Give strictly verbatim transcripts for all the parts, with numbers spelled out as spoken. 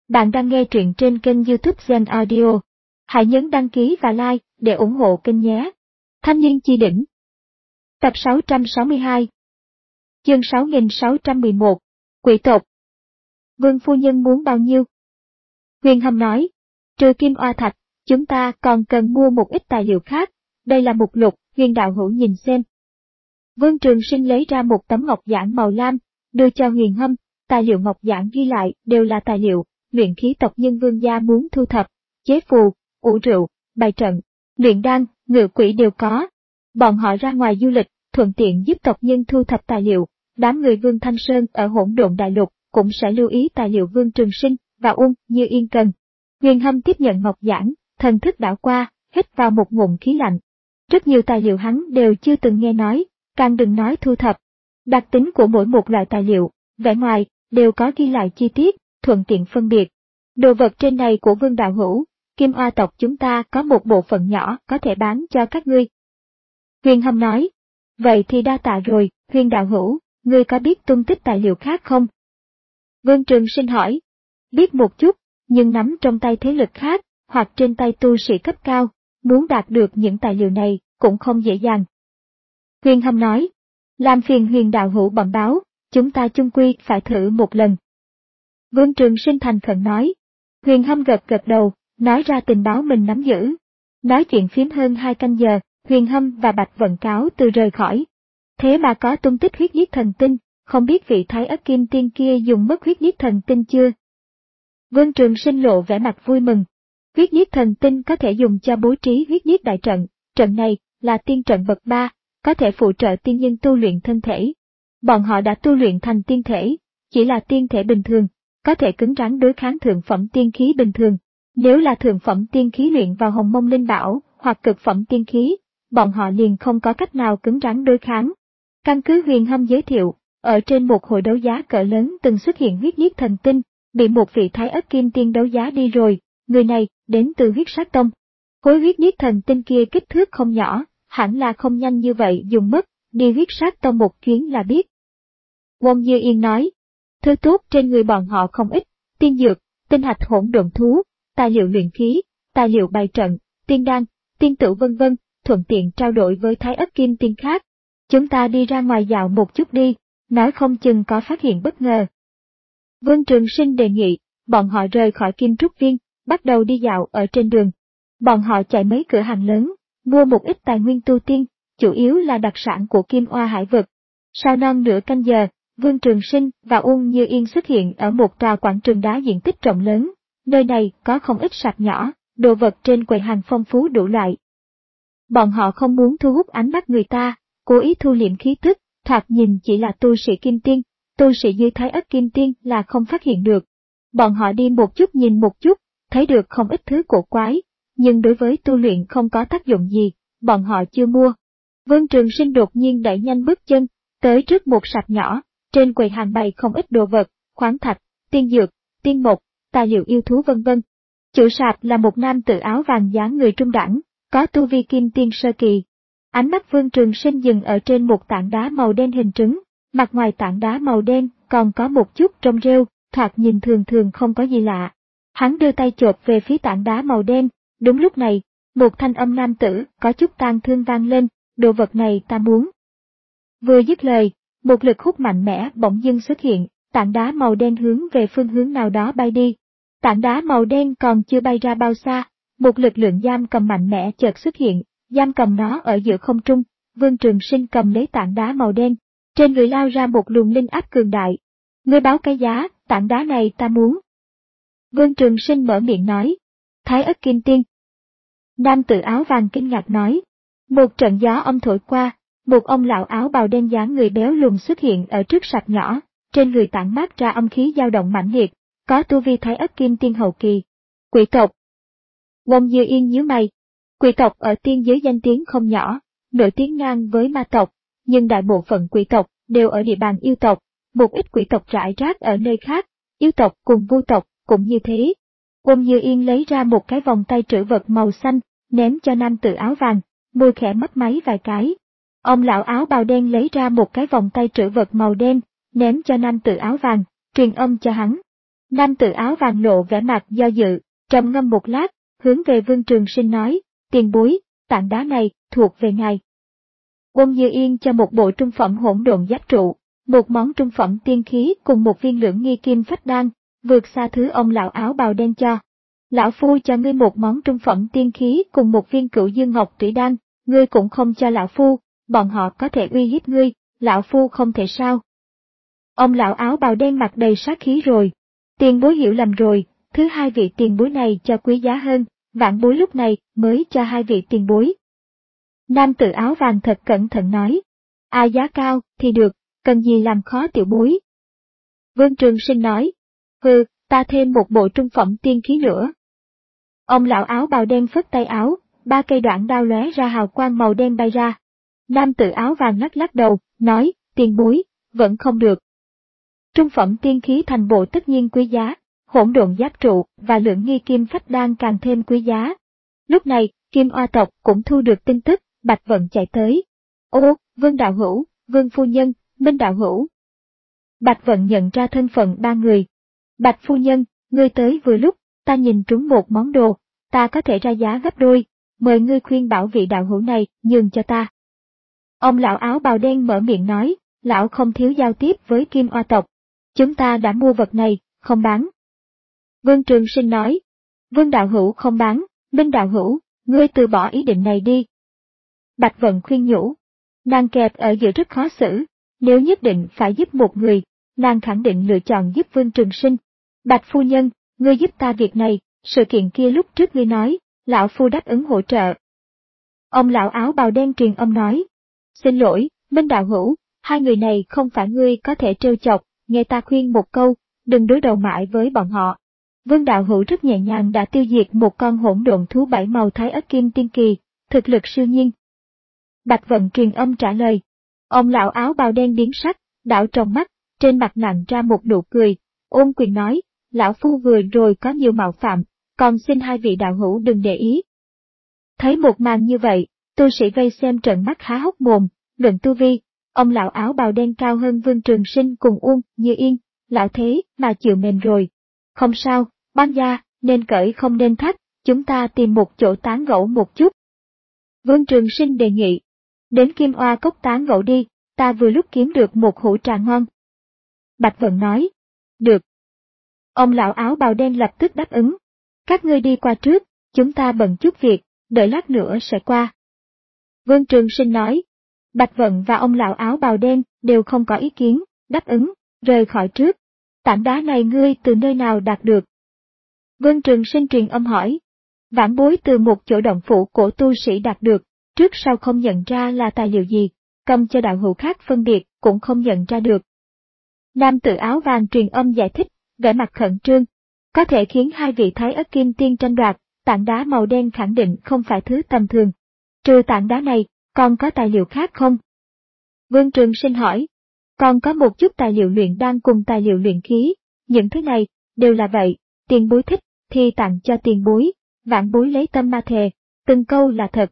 Bạn đang nghe truyện trên kênh YouTube Zen Audio. Hãy nhấn đăng ký và like để ủng hộ kênh nhé. Thanh niên chi đỉnh. Tập sáu trăm sáu mươi hai. Chương sáu nghìn sáu trăm mười một. Quỷ tộc. Vương phu nhân muốn bao nhiêu? Huyền Hâm nói, trừ kim oa thạch, chúng ta còn cần mua một ít tài liệu khác. Đây là mục lục. Huyền đạo hữu nhìn xem. Vương Trường Sinh lấy ra một tấm ngọc giản màu lam, đưa cho Huyền Hâm. Tài liệu ngọc giản ghi lại đều là tài liệu luyện khí tộc nhân vương gia muốn thu thập, chế phù, ủ rượu, bài trận, luyện đan, ngự quỷ đều có. Bọn họ ra ngoài du lịch, thuận tiện giúp tộc nhân thu thập tài liệu. Đám người Vương Thanh Sơn ở Hỗn Độn Đại Lục cũng sẽ lưu ý tài liệu Vương Trường Sinh và Uông Như Yên cần. Huyền Hâm tiếp nhận ngọc giản, thần thức đảo qua, hít vào một ngụm khí lạnh. Rất nhiều tài liệu hắn đều chưa từng nghe nói, càng đừng nói thu thập. Đặc tính của mỗi một loại tài liệu, vẻ ngoài, đều có ghi lại chi tiết, thuận tiện phân biệt. Đồ vật trên này của Vương đạo hữu, Kim Oa tộc chúng ta có một bộ phận nhỏ có thể bán cho các ngươi. Huyền Hâm nói, vậy thì đa tạ rồi, Huyền đạo hữu, ngươi có biết tung tích tài liệu khác không? Vương Trường Sinh hỏi, biết một chút, nhưng nắm trong tay thế lực khác, hoặc trên tay tu sĩ cấp cao, muốn đạt được những tài liệu này cũng không dễ dàng. Huyền Hâm nói, làm phiền Huyền đạo hữu bẩm báo, chúng ta chung quy phải thử một lần. Vương Trường Sinh thành khẩn nói. Huyền Hâm gật gật đầu, nói ra tình báo mình nắm giữ. Nói chuyện phím hơn hai canh giờ, Huyền Hâm và Bạch Vận cáo từ rời khỏi. Thế mà có tung tích huyết nhiếp thần tinh, không biết vị Thái Ất Kim Tiên kia dùng mất huyết nhiếp thần tinh chưa? Vương Trường Sinh lộ vẻ mặt vui mừng. Huyết nhiếp thần tinh có thể dùng cho bố trí huyết nhiếp đại trận, trận này là tiên trận bậc ba, có thể phụ trợ tiên nhân tu luyện thân thể. Bọn họ đã tu luyện thành tiên thể, chỉ là tiên thể bình thường, có thể cứng rắn đối kháng thượng phẩm tiên khí bình thường. Nếu là thượng phẩm tiên khí luyện vào Hồng Mông Linh Bảo hoặc cực phẩm tiên khí, bọn họ liền không có cách nào cứng rắn đối kháng. Căn cứ Huyền Hâm giới thiệu, ở trên một hội đấu giá cỡ lớn từng xuất hiện huyết nhiếp thần tinh, bị một vị Thái Ất Kim Tiên đấu giá đi rồi, người này đến từ huyết sát tông. Khối huyết nhiếp thần tinh kia kích thước không nhỏ, hẳn là không nhanh như vậy dùng mất, đi huyết sát tông một chuyến là biết. Uông Như Yên nói, thứ tốt trên người bọn họ không ít, tiên dược, tinh hạch hỗn độn thú, tài liệu luyện khí, tài liệu bày trận, tiên đan, tiên tửu vân vân, thuận tiện trao đổi với Thái Ất Kim Tiên khác. Chúng ta đi ra ngoài dạo một chút đi, nói không chừng có phát hiện bất ngờ. Vương Trường Sinh đề nghị, bọn họ rời khỏi Kim Trúc Viên, bắt đầu đi dạo ở trên đường. Bọn họ chạy mấy cửa hàng lớn, mua một ít tài nguyên tu tiên, chủ yếu là đặc sản của Kim Oa hải vực. Sau non nửa canh giờ, Vương Trường Sinh và Uông Như Yên xuất hiện ở một tòa quảng trường đá diện tích rộng lớn. Nơi này có không ít sạp nhỏ, đồ vật trên quầy hàng phong phú đủ loại. Bọn họ không muốn thu hút ánh mắt người ta, cố ý thu liễm khí tức, thoạt nhìn chỉ là tu sĩ Kim Tiên, tu sĩ dưới Thái Ất Kim Tiên là không phát hiện được. Bọn họ đi một chút nhìn một chút, thấy được không ít thứ cổ quái, nhưng đối với tu luyện không có tác dụng gì, bọn họ chưa mua. Vương Trường Sinh đột nhiên đẩy nhanh bước chân, tới trước một sạp nhỏ, trên quầy hàng bày không ít đồ vật, khoáng thạch, tiên dược, tiên mộc, tài liệu yêu thú vân vân. Chủ sạp là một nam tử áo vàng dáng người trung đẳng, có tu vi Kim Tiên sơ kỳ. Ánh mắt Vương Trường Sinh dừng ở trên một tảng đá màu đen hình trứng, mặt ngoài tảng đá màu đen còn có một chút trong rêu, thoạt nhìn thường thường không có gì lạ. Hắn đưa tay chộp về phía tảng đá màu đen, đúng lúc này, một thanh âm nam tử có chút tang thương vang lên, đồ vật này ta muốn. Vừa dứt lời, một lực hút mạnh mẽ bỗng dưng xuất hiện, tảng đá màu đen hướng về phương hướng nào đó bay đi. Tảng đá màu đen còn chưa bay ra bao xa, một lực lượng giam cầm mạnh mẽ chợt xuất hiện, giam cầm nó ở giữa không trung. Vương Trường Sinh cầm lấy tảng đá màu đen, trên người lao ra một luồng linh áp cường đại. Ngươi báo cái giá, tảng đá này ta muốn. Vương Trường Sinh mở miệng nói, Thái Ất Kim Tiên. Nam tử áo vàng kinh ngạc nói, một trận gió âm thổi qua, một ông lão áo bào đen dáng người béo lùn xuất hiện ở trước sạp nhỏ, trên người tản mát ra âm khí dao động mãnh liệt, có tu vi Thái Ất Kim Tiên hậu kỳ. Quỷ tộc. Uông Như Yên nhíu mày. Quỷ tộc ở tiên giới danh tiếng không nhỏ, nổi tiếng ngang với ma tộc, nhưng đại bộ phận quỷ tộc đều ở địa bàn yêu tộc, một ít quỷ tộc rải rác ở nơi khác, yêu tộc cùng vu tộc cũng như thế. Uông Như Yên lấy ra một cái vòng tay trữ vật màu xanh, ném cho nam tử áo vàng, môi khẽ mấp máy vài cái. Ông lão áo bào đen lấy ra một cái vòng tay trữ vật màu đen, ném cho nam tử áo vàng, truyền âm cho hắn. Nam tử áo vàng lộ vẻ mặt do dự, trầm ngâm một lát, hướng về Vương Trường Sinh nói, tiền bối, tảng đá này, thuộc về ngài. Uông Như Yên cho một bộ trung phẩm hỗn độn giáp trụ, một món trung phẩm tiên khí cùng một viên lưỡng nghi kim phách đan, vượt xa thứ ông lão áo bào đen cho. Lão phu cho ngươi một món trung phẩm tiên khí cùng một viên cửu dương ngọc thủy đan, ngươi cũng không cho lão phu, bọn họ có thể uy hiếp ngươi, lão phu không thể sao. Ông lão áo bào đen mặt đầy sát khí rồi. Tiền bối hiểu lầm rồi, thứ hai vị tiền bối này cho quý giá hơn, vãn bối lúc này mới cho hai vị tiền bối. Nam tử áo vàng thật cẩn thận nói, à giá cao thì được, cần gì làm khó tiểu bối. Vương Trường Sinh nói, hừ, ta thêm một bộ trung phẩm tiên khí nữa. Ông lão áo bào đen phất tay áo, ba cây đoạn đao lóe ra hào quang màu đen bay ra. Nam tử áo vàng lắc lắc đầu, nói, tiền bối, vẫn không được. Trung phẩm tiên khí thành bộ tất nhiên quý giá, hỗn độn giáp trụ và lượng nghi kim phách đan càng thêm quý giá. Lúc này, Kim Oa tộc cũng thu được tin tức, Bạch Vận chạy tới. Ô, Vương đạo hữu, Vương phu nhân, Minh đạo hữu. Bạch Vận nhận ra thân phận ba người. Bạch phu nhân, ngươi tới vừa lúc, ta nhìn trúng một món đồ, ta có thể ra giá gấp đôi, mời ngươi khuyên bảo vị đạo hữu này nhường cho ta. Ông lão áo bào đen mở miệng nói, lão không thiếu giao tiếp với Kim Oa tộc. Chúng ta đã mua vật này, không bán. Vương Trường Sinh nói, Vương đạo hữu không bán, Minh đạo hữu, ngươi từ bỏ ý định này đi. Bạch Vận khuyên nhủ, nàng kẹp ở giữa rất khó xử, nếu nhất định phải giúp một người, nàng khẳng định lựa chọn giúp Vương Trường Sinh. Bạch phu nhân, ngươi giúp ta việc này, sự kiện kia lúc trước ngươi nói, lão phu đáp ứng hỗ trợ. Ông lão áo bào đen truyền âm nói, xin lỗi, Minh đạo hữu, hai người này không phải ngươi có thể trêu chọc, nghe ta khuyên một câu, đừng đối đầu mãi với bọn họ. Vương đạo hữu rất nhẹ nhàng đã tiêu diệt một con hỗn độn thú bảy màu thái ất kim tiên kỳ, thực lực siêu nhiên. Bạch Vận truyền âm trả lời. Ông lão áo bào đen biến sắc, đảo trong mắt, trên mặt nặng ra một nụ cười, ôn quyền nói, lão phu vừa rồi có nhiều mạo phạm, còn xin hai vị đạo hữu đừng để ý. Thấy một màn như vậy, tu sĩ vây xem trợn mắt há hốc mồm, luận tu vi, ông lão áo bào đen cao hơn Vương Trường Sinh cùng Uông Như Yên, lão thế mà chịu mềm rồi. Không sao, ban gia, nên cởi không nên thắt, chúng ta tìm một chỗ tán gẫu một chút. Vương Trường Sinh đề nghị, đến Kim Oa cốc tán gẫu đi, ta vừa lúc kiếm được một hũ trà ngon. Bạch Vận nói, được. Ông lão áo bào đen lập tức đáp ứng, các ngươi đi qua trước, chúng ta bận chút việc, đợi lát nữa sẽ qua. Vương Trường Sinh nói, Bạch Vận và ông lão áo bào đen đều không có ý kiến, đáp ứng, rời khỏi trước. Tảng đá này ngươi từ nơi nào đạt được? Vương Trường Sinh truyền âm hỏi. Vãn bối từ một chỗ động phủ của tu sĩ đạt được, trước sau không nhận ra là tài liệu gì, cầm cho đạo hữu khác phân biệt cũng không nhận ra được. Nam tử áo vàng truyền âm giải thích, vẻ mặt khẩn trương. Có thể khiến hai vị thái ất kim tiên tranh đoạt, tảng đá màu đen khẳng định không phải thứ tầm thường. Trừ tảng đá này, còn có tài liệu khác không? Vương Trường Sinh hỏi. Còn có một chút tài liệu luyện đan cùng tài liệu luyện khí, những thứ này, đều là vậy, tiền bối thích, thì tặng cho tiền bối, vãn bối lấy tâm ma thề, từng câu là thật.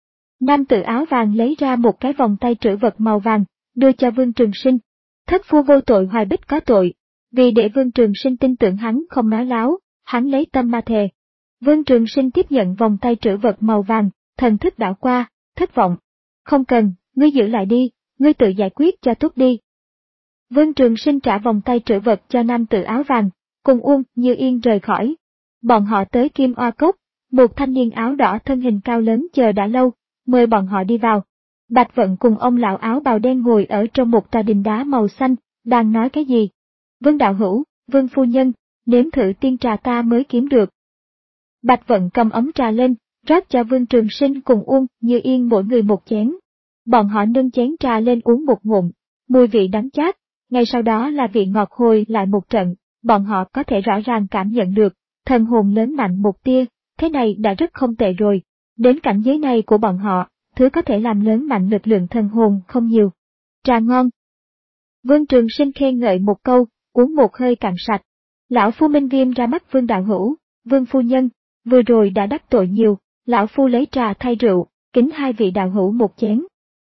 Nam tử áo vàng lấy ra một cái vòng tay trữ vật màu vàng, đưa cho Vương Trường Sinh. Thất phu vô tội hoài bích có tội, vì để Vương Trường Sinh tin tưởng hắn không nói láo, hắn lấy tâm ma thề. Vương Trường Sinh tiếp nhận vòng tay trữ vật màu vàng, thần thức đảo qua, thất vọng. Không cần, ngươi giữ lại đi, ngươi tự giải quyết cho tốt đi. Vương Trường Sinh trả vòng tay trữ vật cho nam tử áo vàng, cùng Uông Như Yên rời khỏi. Bọn họ tới Kim Oa Cốc, một thanh niên áo đỏ thân hình cao lớn chờ đã lâu, mời bọn họ đi vào. Bạch Vận cùng ông lão áo bào đen ngồi ở trong một tòa đình đá màu xanh, đang nói cái gì? Vương đạo hữu, Vương phu nhân, nếm thử tiên trà ta mới kiếm được. Bạch Vận cầm ấm trà lên, rót cho Vương Trường Sinh cùng Uông Như Yên mỗi người một chén. Bọn họ nâng chén trà lên uống một ngụm, mùi vị đắng chát, ngay sau đó là vị ngọt hồi lại một trận, bọn họ có thể rõ ràng cảm nhận được, thần hồn lớn mạnh một tia, thế này đã rất không tệ rồi. Đến cảnh giới này của bọn họ, thứ có thể làm lớn mạnh lực lượng thần hồn không nhiều. Trà ngon. Vương Trường Sinh khen ngợi một câu, uống một hơi cạn sạch. Lão phu minh viêm ra mắt Vương đạo hữu, Vương phu nhân, vừa rồi đã đắc tội nhiều, lão phu lấy trà thay rượu, kính hai vị đạo hữu một chén.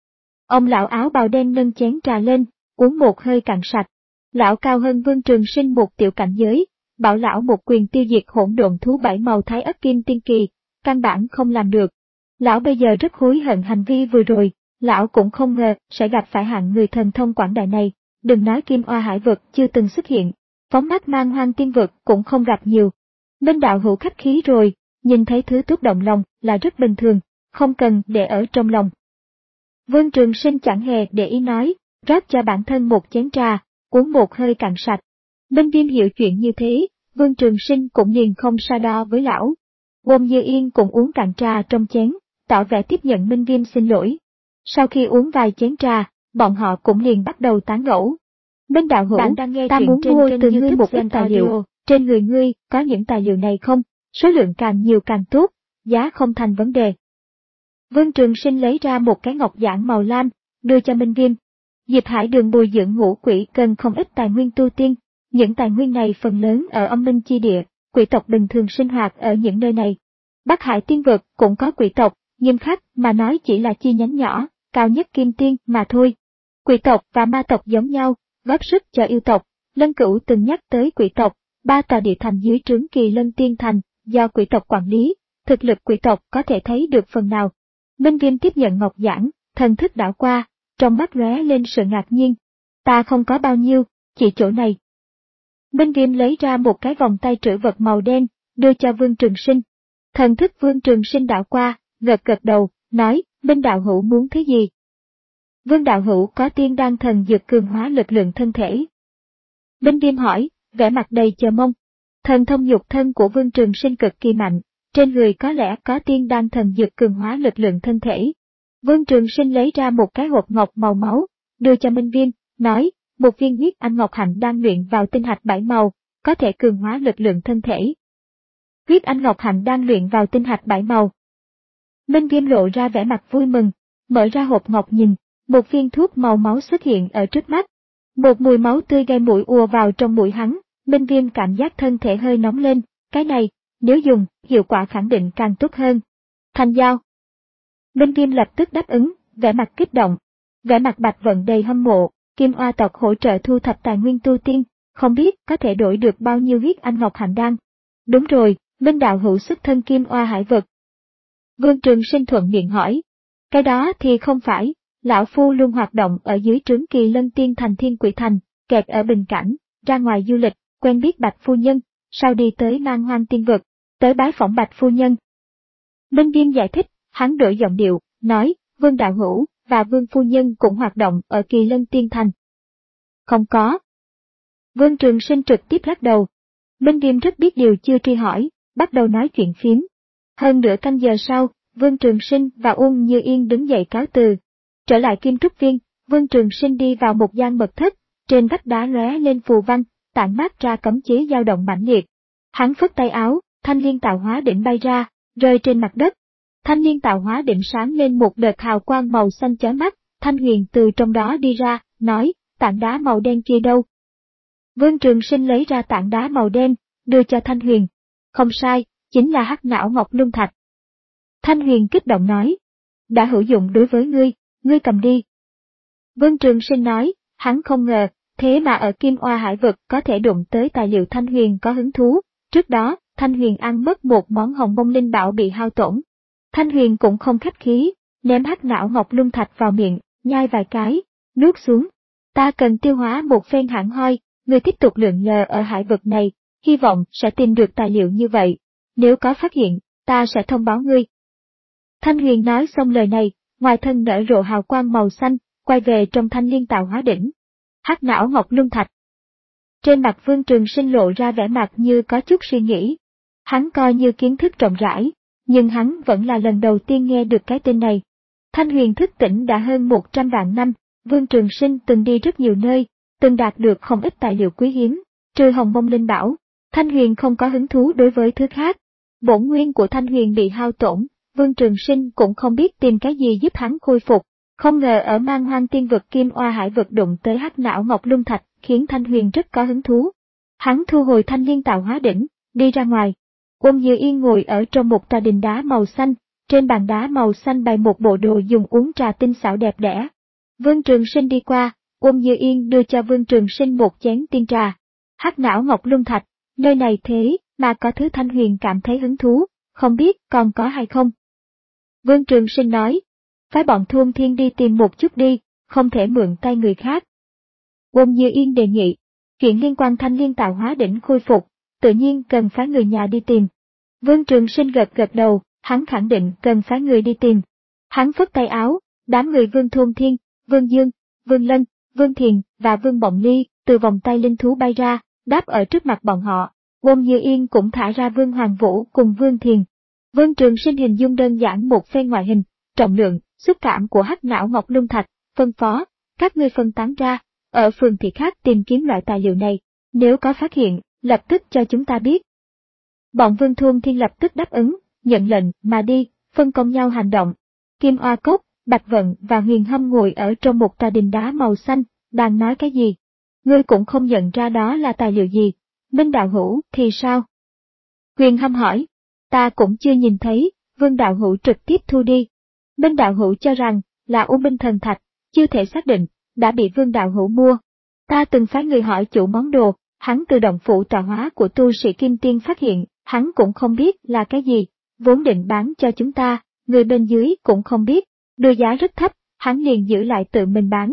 Ông lão áo bào đen nâng chén trà lên, uống một hơi cạn sạch. Lão cao hơn Vương Trường Sinh một tiểu cảnh giới, bảo lão một quyền tiêu diệt hỗn độn thú bảy màu Thái Ất Kim Tiên Kỳ, căn bản không làm được. Lão bây giờ rất hối hận hành vi vừa rồi, lão cũng không ngờ sẽ gặp phải hạng người thần thông quảng đại này, đừng nói Kim Oa hải vực chưa từng xuất hiện, phóng mắt Man Hoang Tiên vực cũng không gặp nhiều. Bên đạo hữu khách khí rồi, nhìn thấy thứ tốt động lòng là rất bình thường, không cần để ở trong lòng. Vương Trường Sinh chẳng hề để ý nói, rót cho bản thân một chén trà, uống một hơi cạn sạch. Minh Viêm hiểu chuyện như thế, Vương Trường Sinh cũng liền không so đo với lão. Ôn Như Yên cũng uống cạn trà trong chén, tỏ vẻ tiếp nhận Minh Viêm xin lỗi. Sau khi uống vài chén trà, bọn họ cũng liền bắt đầu tán gẫu. Minh đạo hữu, ta muốn mua từ ngươi một ít tài liệu, trên người ngươi có những tài liệu này không? Số lượng càng nhiều càng tốt, giá không thành vấn đề. Vương Trường Sinh lấy ra một cái ngọc giản màu lam, đưa cho Minh Viêm. Diệp Hải Đường bồi dưỡng ngũ quỷ cần không ít tài nguyên tu tiên, những tài nguyên này phần lớn ở âm minh chi địa, quỷ tộc bình thường sinh hoạt ở những nơi này. Bắc Hải Tiên vực cũng có quỷ tộc, nghiêm khắc mà nói chỉ là chi nhánh nhỏ, cao nhất kim tiên mà thôi. Quỷ tộc và ma tộc giống nhau, góp sức cho yêu tộc. Lân Cửu từng nhắc tới quỷ tộc, ba tòa địa thành dưới trướng Kỳ Lân Tiên Thành, do quỷ tộc quản lý, thực lực quỷ tộc có thể thấy được phần nào. Minh Viêm tiếp nhận ngọc giản, thần thức đảo qua, trong mắt lóe lên sự ngạc nhiên. Ta không có bao nhiêu, chỉ chỗ này. Minh Viêm lấy ra một cái vòng tay trữ vật màu đen, đưa cho Vương Trường Sinh. Thần thức Vương Trường Sinh đảo qua, gật gật đầu, nói, Minh đạo hữu muốn thứ gì? Vương đạo hữu có tiên đan thần dược cường hóa lực lượng thân thể. Minh Viêm hỏi, vẻ mặt đầy chờ mong. Thần thông nhục thân của Vương Trường Sinh cực kỳ mạnh, trên người có lẽ có tiên đan thần dược cường hóa lực lượng thân thể. Vương Trường Sinh lấy ra một cái hộp ngọc màu máu, đưa cho Minh Viêm, nói, một viên huyết anh ngọc hạnh đang luyện vào tinh hạch bảy màu, có thể cường hóa lực lượng thân thể. Huyết anh ngọc hạnh đang luyện vào tinh hạch bảy màu. Minh Viêm lộ ra vẻ mặt vui mừng, mở ra hộp ngọc nhìn, một viên thuốc màu máu xuất hiện ở trước mắt. Một mùi máu tươi gây mũi ùa vào trong mũi hắn, Minh Viêm cảm giác thân thể hơi nóng lên, cái này, nếu dùng, hiệu quả khẳng định càng tốt hơn. Thành giao. Minh Viêm lập tức đáp ứng, vẻ mặt kích động. Vẻ mặt Bạch Vận đầy hâm mộ, Kim Oa tộc hỗ trợ thu thập tài nguyên tu tiên, không biết có thể đổi được bao nhiêu huyết anh ngọc hạnh đan. Đúng rồi, Minh đạo hữu xuất thân Kim Oa hải vực. Vương Trường Sinh thuận miệng hỏi. Cái đó thì không phải, lão phu luôn hoạt động ở dưới trướng Kỳ Lân Tiên Thành Thiên Quỷ Thành, kẹt ở Bình Cảnh, ra ngoài du lịch, quen biết Bạch phu nhân, sau đi tới Man Hoang Tiên vực, tới bái phỏng Bạch phu nhân. Minh Viêm giải thích, hắn đổi giọng điệu, nói, Vương đạo hữu và Vương phu nhân cũng hoạt động ở Kỳ Lân Tiên Thành. Không có. Vương Trường Sinh trực tiếp lắc đầu. Minh Viêm rất biết điều chưa truy hỏi, bắt đầu nói chuyện phím. Hơn nửa canh giờ sau, Vương Trường Sinh và Ôn Như Yên đứng dậy cáo từ. Trở lại Kim Trúc Viên, Vương Trường Sinh đi vào một gian mật thất, trên vách đá lóe lên phù văn, tản mát ra cấm chế dao động mãnh liệt. Hắn phất tay áo, thanh liên tạo hóa đỉnh bay ra, rơi trên mặt đất. Thanh liên tạo hóa đỉnh sáng lên một đợt hào quang màu xanh chói mắt, Thanh Huyền từ trong đó đi ra, nói, tảng đá màu đen kia đâu? Vương Trường Sinh lấy ra tảng đá màu đen, đưa cho Thanh Huyền. Không sai, chính là hắc não ngọc luân thạch. Thanh Huyền kích động nói, đã hữu dụng đối với ngươi, ngươi cầm đi. Vương Trường Sinh nói, hắn không ngờ, thế mà ở Kim Oa hải vực có thể đụng tới tài liệu Thanh Huyền có hứng thú. Trước đó, Thanh Huyền ăn mất một món hồng bông linh bảo bị hao tổn. Thanh Huyền cũng không khách khí, ném hắc não ngọc luân thạch vào miệng, nhai vài cái, nuốt xuống. Ta cần tiêu hóa một phen hẳn hoi, ngươi tiếp tục lượn lờ ở hải vực này, hy vọng sẽ tìm được tài liệu như vậy. Nếu có phát hiện, ta sẽ thông báo ngươi. Thanh Huyền nói xong lời này, ngoài thân nở rộ hào quang màu xanh, quay về trong thanh liên tạo hóa đỉnh. Hắc não ngọc luân thạch. Trên mặt Vương Trường Sinh lộ ra vẻ mặt như có chút suy nghĩ. Hắn coi như kiến thức rộng rãi, nhưng hắn vẫn là lần đầu tiên nghe được cái tên này. Thanh Huyền thức tỉnh đã hơn một trăm vạn năm, Vương Trường Sinh từng đi rất nhiều nơi, từng đạt được không ít tài liệu quý hiếm, trừ hồng mông linh bảo. Thanh Huyền không có hứng thú đối với thứ khác. Bổn nguyên của Thanh Huyền bị hao tổn, Vương Trường Sinh cũng không biết tìm cái gì giúp hắn khôi phục. Không ngờ ở Man Hoang Tiên vực Kim Oa hải vực đụng tới hắc não ngọc luân thạch, khiến Thanh Huyền rất có hứng thú. Hắn thu hồi thanh liên tạo hóa đỉnh, đi ra ngoài. Ôn Như Yên ngồi ở trong một tòa đình đá màu xanh, trên bàn đá màu xanh bày một bộ đồ dùng uống trà tinh xảo đẹp đẽ. Vương Trường Sinh đi qua, Ôn Như Yên đưa cho Vương Trường Sinh một chén tiên trà. Hắc não ngọc luân thạch, Nơi này thế mà có thứ Thanh Huyền cảm thấy hứng thú, không biết còn có hay không. Vương Trường Sinh nói, phái bọn Thôn Thiên đi tìm một chút đi, không thể mượn tay người khác. Wông Như Yên đề nghị, chuyện liên quan Thanh Liên tạo hóa đỉnh khôi phục, tự nhiên cần phái người nhà đi tìm. Vương Trường Sinh gật gật đầu, hắn khẳng định cần phái người đi tìm. Hắn phất tay áo, đám người Vương Thôn Thiên, Vương Dương, Vương Lân, Vương Thiền và Vương Bộng Ly từ vòng tay linh thú bay ra, đáp ở trước mặt bọn họ. Wông Như Yên cũng thả ra Vương Hoàng Vũ cùng Vương Thiền. Vương Trường Sinh hình dung đơn giản một phen ngoại hình, trọng lượng, xúc cảm của hắc não ngọc lung thạch, phân phó, các ngươi phân tán ra, ở phường thị khác tìm kiếm loại tài liệu này, nếu có phát hiện, lập tức cho chúng ta biết. Bọn Vương Thôn Thiên lập tức đáp ứng, nhận lệnh mà đi, phân công nhau hành động. Kim Oa Cốc, Bạch Vận và Huyền Hâm ngồi ở trong một tòa đình đá màu xanh, đang nói cái gì? Ngươi cũng không nhận ra đó là tài liệu gì. Minh Đạo Hữu thì sao? Huyền Hâm hỏi, ta cũng chưa nhìn thấy, Vương Đạo Hữu trực tiếp thu đi. Minh Đạo Hữu cho rằng là U Minh Thần Thạch, chưa thể xác định, đã bị Vương Đạo Hữu mua. Ta từng phái người hỏi chủ món đồ, hắn từ động phủ tọa hóa của tu sĩ Kim Tiên phát hiện, hắn cũng không biết là cái gì, vốn định bán cho chúng ta, người bên dưới cũng không biết, đưa giá rất thấp, hắn liền giữ lại tự mình bán.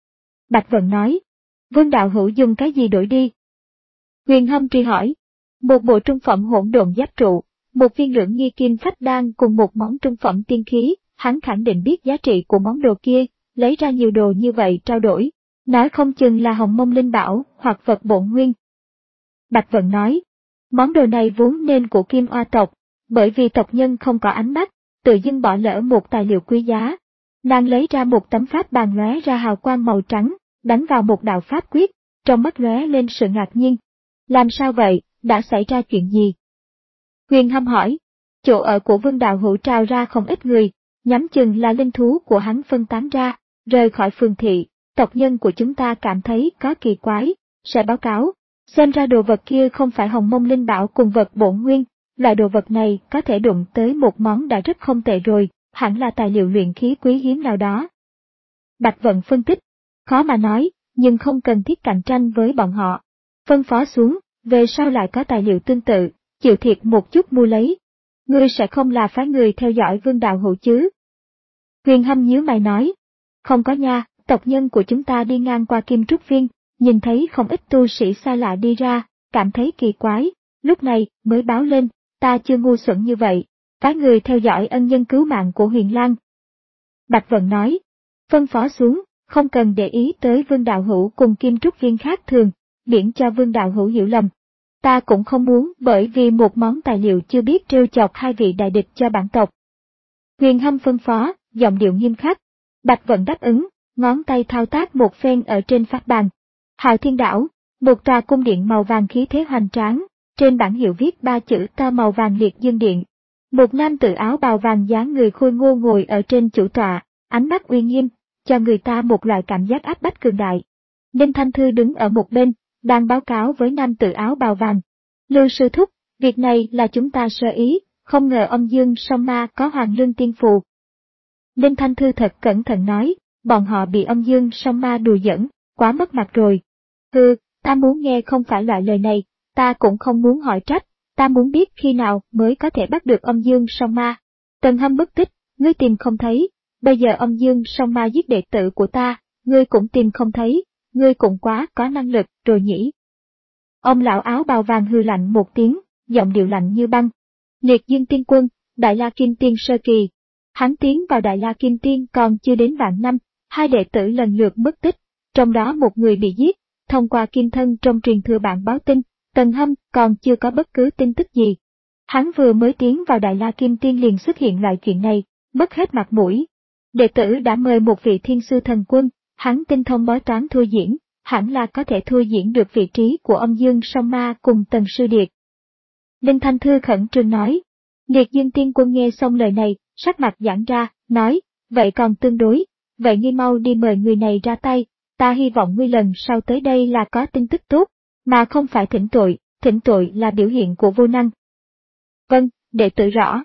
Bạch Vận nói, Vương Đạo Hữu dùng cái gì đổi đi? Huyền Hâm truy hỏi, một bộ trung phẩm hỗn độn giáp trụ, một viên lưỡng nghi kim phách đan cùng một món trung phẩm tiên khí, hắn khẳng định biết giá trị của món đồ kia, lấy ra nhiều đồ như vậy trao đổi, nói không chừng là hồng mông linh bảo hoặc vật bổn nguyên. Bạch Vận nói, món đồ này vốn nên của Kim Oa tộc, bởi vì tộc nhân không có ánh mắt, tự dưng bỏ lỡ một tài liệu quý giá. Nàng lấy ra một tấm pháp bàn lóe ra hào quang màu trắng, đánh vào một đạo pháp quyết, trong mắt lóe lên sự ngạc nhiên. Làm sao vậy, đã xảy ra chuyện gì? Huyền Hâm hỏi, chỗ ở của Vương Đạo Hữu trào ra không ít người, nhắm chừng là linh thú của hắn phân tán ra, rời khỏi phường thị, tộc nhân của chúng ta cảm thấy có kỳ quái, sẽ báo cáo. Xem ra đồ vật kia không phải hồng mông linh bảo cùng vật bổn nguyên, loại đồ vật này có thể đụng tới một món đã rất không tệ rồi, hẳn là tài liệu luyện khí quý hiếm nào đó. Bạch Vận phân tích, khó mà nói, nhưng không cần thiết cạnh tranh với bọn họ. Phân phó xuống, về sau lại có tài liệu tương tự, chịu thiệt một chút mua lấy. Ngươi sẽ không là phái người theo dõi Vương Đạo Hữu chứ? Huyền Hâm nhíu mày nói, không có nha, tộc nhân của chúng ta đi ngang qua Kim Trúc Viên, nhìn thấy không ít tu sĩ xa lạ đi ra, cảm thấy kỳ quái, lúc này mới báo lên, ta chưa ngu xuẩn như vậy, phái người theo dõi ân nhân cứu mạng của Huyền Lang. Bạch Vận nói, phân phó xuống, không cần để ý tới Vương Đạo Hữu cùng Kim Trúc Viên khác thường, miễn cho Vương Đạo Hữu hiểu lầm. Ta cũng không muốn bởi vì một món tài liệu chưa biết trêu chọc hai vị đại địch cho bản tộc. Huyền Hâm phân phó, giọng điệu nghiêm khắc. Bạch Vận đáp ứng, ngón tay thao tác một phen ở trên pháp bàn. Hạo Thiên Đảo, một tòa cung điện màu vàng khí thế hoành tráng, trên bảng hiệu viết ba chữ to màu vàng liệt dương điện. Một nam tử áo bào vàng dáng người khôi ngô ngồi ở trên chủ tọa, ánh mắt uy nghiêm, cho người ta một loại cảm giác áp bách cường đại. Ninh Thanh Thư đứng ở một bên, đang báo cáo với nam tử áo bào vàng. Lưu sư thúc, việc này là chúng ta sơ ý, không ngờ ông Dương Song Ma có Hoàng Lương Tiên Phù. Ninh Thanh Thư thật cẩn thận nói, bọn họ bị ông Dương Song Ma đùa giỡn, quá mất mặt rồi. Hừ, ta muốn nghe không phải loại lời này, ta cũng không muốn hỏi trách, ta muốn biết khi nào mới có thể bắt được ông Dương Song Ma. Tần Hâm bất tích, ngươi tìm không thấy, bây giờ ông Dương Song Ma giết đệ tử của ta, ngươi cũng tìm không thấy, ngươi cũng quá có năng lực rồi nhỉ. Ông lão áo bào vàng hừ lạnh một tiếng, giọng điệu lạnh như băng. Liệt Dương Tiên Quân, Đại La Kim Tiên sơ kỳ. Hắn tiến vào Đại La Kim Tiên còn chưa đến vạn năm, hai đệ tử lần lượt mất tích, trong đó một người bị giết, thông qua kim thân trong truyền thừa bản báo tin, Tần Hâm còn chưa có bất cứ tin tức gì. Hắn vừa mới tiến vào Đại La Kim Tiên liền xuất hiện loại chuyện này, mất hết mặt mũi. Đệ tử đã mời một vị thiên sư thần quân, hắn tinh thông bói toán thua diễn, hẳn là có thể thua diễn được vị trí của ông Dương Song Ma cùng Tần Sư Điệt. Ninh Thanh Thư khẩn trương nói. Liệt Dương Tiên Quân nghe xong lời này, sắc mặt giãn ra, nói, vậy còn tương đối, vậy ngươi mau đi mời người này ra tay, ta hy vọng ngươi lần sau tới đây là có tin tức tốt, mà không phải thỉnh tội, thỉnh tội là biểu hiện của vô năng. Vâng, đệ tử rõ.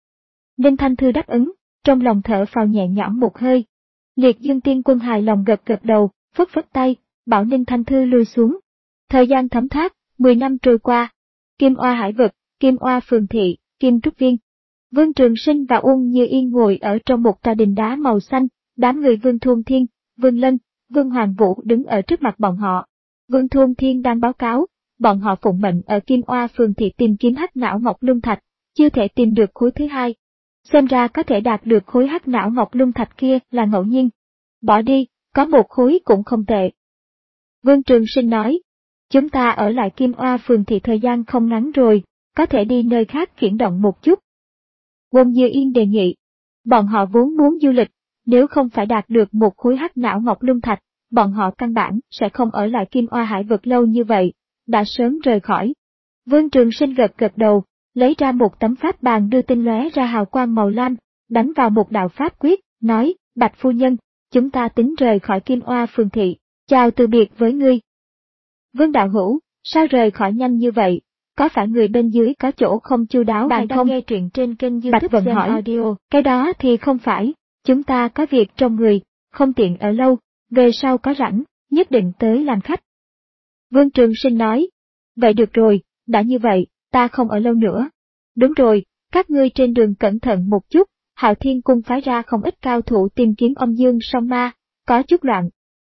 Ninh Thanh Thư đáp ứng, trong lòng thở phào nhẹ nhõm một hơi. Liệt Dương Tiên Quân hài lòng gật gật đầu, phất phất tay, bảo Ninh Thanh Thư lui xuống. Thời gian thấm thoát, mười năm trôi qua, Kim Oa Hải Vực, Kim Oa Phường Thị, Kim Trúc Viên. Vương Trường Sinh và Uông Như Yên ngồi ở trong một tòa đình đá màu xanh, đám người Vương Thuôn Thiên, Vương Lân, Vương Hoàng Vũ đứng ở trước mặt bọn họ. Vương Thuôn Thiên đang báo cáo, bọn họ phụng mệnh ở Kim Oa Phường Thị tìm kiếm hắc não ngọc lung thạch, chưa thể tìm được khối thứ hai. Xem ra có thể đạt được khối hắc não ngọc lung thạch kia là ngẫu nhiên. Bỏ đi, có một khối cũng không tệ. Vương Trường Sinh nói, chúng ta ở lại Kim Oa Phường Thị thời gian không ngắn rồi, có thể đi nơi khác chuyển động một chút. Uông Như Yên đề nghị, bọn họ vốn muốn du lịch, nếu không phải đạt được một khối hắc não ngọc lung thạch, bọn họ căn bản sẽ không ở lại Kim Oa Hải Vực lâu như vậy, đã sớm rời khỏi. Vương Trường Sinh gật gật đầu, lấy ra một tấm pháp bàn đưa tinh lóe ra hào quang màu lam, đánh vào một đạo pháp quyết, nói, Bạch phu nhân, chúng ta tính rời khỏi Kim Oa Phường Thị, chào từ biệt với ngươi. Vương đạo hữu, sao rời khỏi nhanh như vậy? Có phải người bên dưới có chỗ không chu đáo hay không? Nghe truyện trên kênh YouTube Bạch Vận hỏi, Audio. Cái đó thì không phải, chúng ta có việc trong người, không tiện ở lâu, về sau có rảnh, nhất định tới làm khách. Vương Trường Sinh nói, vậy được rồi, đã như vậy, ta không ở lâu nữa. Đúng rồi, các ngươi trên đường cẩn thận một chút, Hạo Thiên Cung phái ra không ít cao thủ tìm kiếm âm dương song ma, có chút loạn.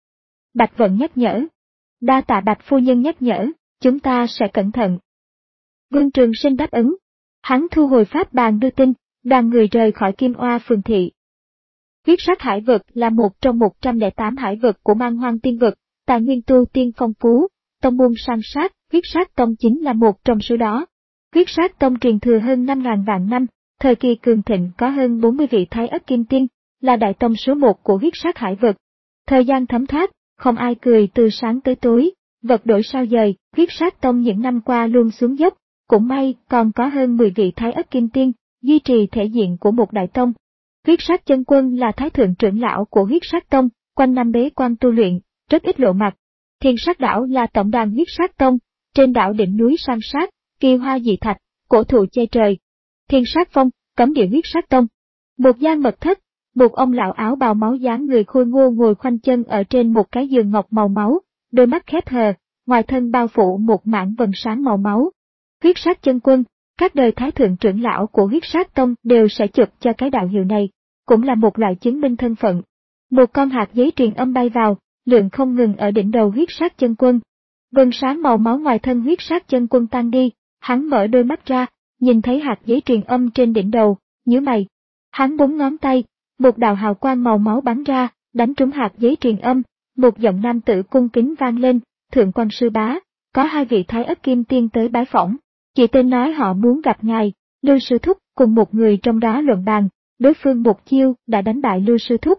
Bạch Vận nhắc nhở, đa tạ Bạch phu nhân nhắc nhở, chúng ta sẽ cẩn thận. Vương Trường Sinh đáp ứng, hắn thu hồi pháp bàn đưa tin, đoàn người rời khỏi Kim Oa Phường Thị. Huyết Sắc Hải Vực là một trong một trăm lẻ tám hải vực của Man Hoang Tiên Vực, tài nguyên tu tiên phong phú, tông môn san sát, Huyết Sắc Tông chính là một trong số đó. Huyết Sắc Tông truyền thừa hơn năm ngàn vạn năm, thời kỳ cường thịnh có hơn bốn mươi vị Thái Ất Kim Tiên, là đại tông số một của Huyết Sắc Hải Vực. Thời gian thấm thoát, không ai cười từ sáng tới tối, vật đổi sao dời, Huyết Sắc Tông những năm qua luôn xuống dốc, cũng may còn có hơn mười vị Thái Ất Kim Tiên, duy trì thể diện của một đại tông. Huyết Sắc Chân Quân là thái thượng trưởng lão của Huyết Sắc Tông, quanh năm bế quan tu luyện, rất ít lộ mặt. Thiên Sắc Đảo là tổng đàn Huyết Sắc Tông, trên đảo đỉnh núi san sát, kỳ hoa dị thạch, cổ thụ che trời. Thiên Sắc Phong, cấm địa Huyết Sắc Tông. Một gian mật thất, một ông lão áo bào máu dáng người khôi ngô ngồi khoanh chân ở trên một cái giường ngọc màu máu, đôi mắt khép hờ, ngoài thân bao phủ một mảng vầng sáng màu máu. Huyết Sắc Chân Quân, các đời thái thượng trưởng lão của Huyết Sắc Tông đều sẽ chụp cho cái đạo hiệu này, cũng là một loại chứng minh thân phận. Một con hạt giấy truyền âm bay vào, lượn không ngừng ở đỉnh đầu Huyết Sắc Chân Quân. Vầng sáng màu máu ngoài thân Huyết Sắc Chân Quân tan đi, hắn mở đôi mắt ra, nhìn thấy hạt giấy truyền âm trên đỉnh đầu, nhíu mày. Hắn búng ngón tay, một đạo hào quang màu máu bắn ra, đánh trúng hạt giấy truyền âm, một giọng nam tử cung kính vang lên, Thượng quan sư bá, có hai vị Thái Ất Kim Tiên tới bái phỏng. Chị tên nói họ muốn gặp ngài, Lưu Sư Thúc cùng một người trong đó luận bàn, đối phương một chiêu đã đánh bại Lưu Sư Thúc.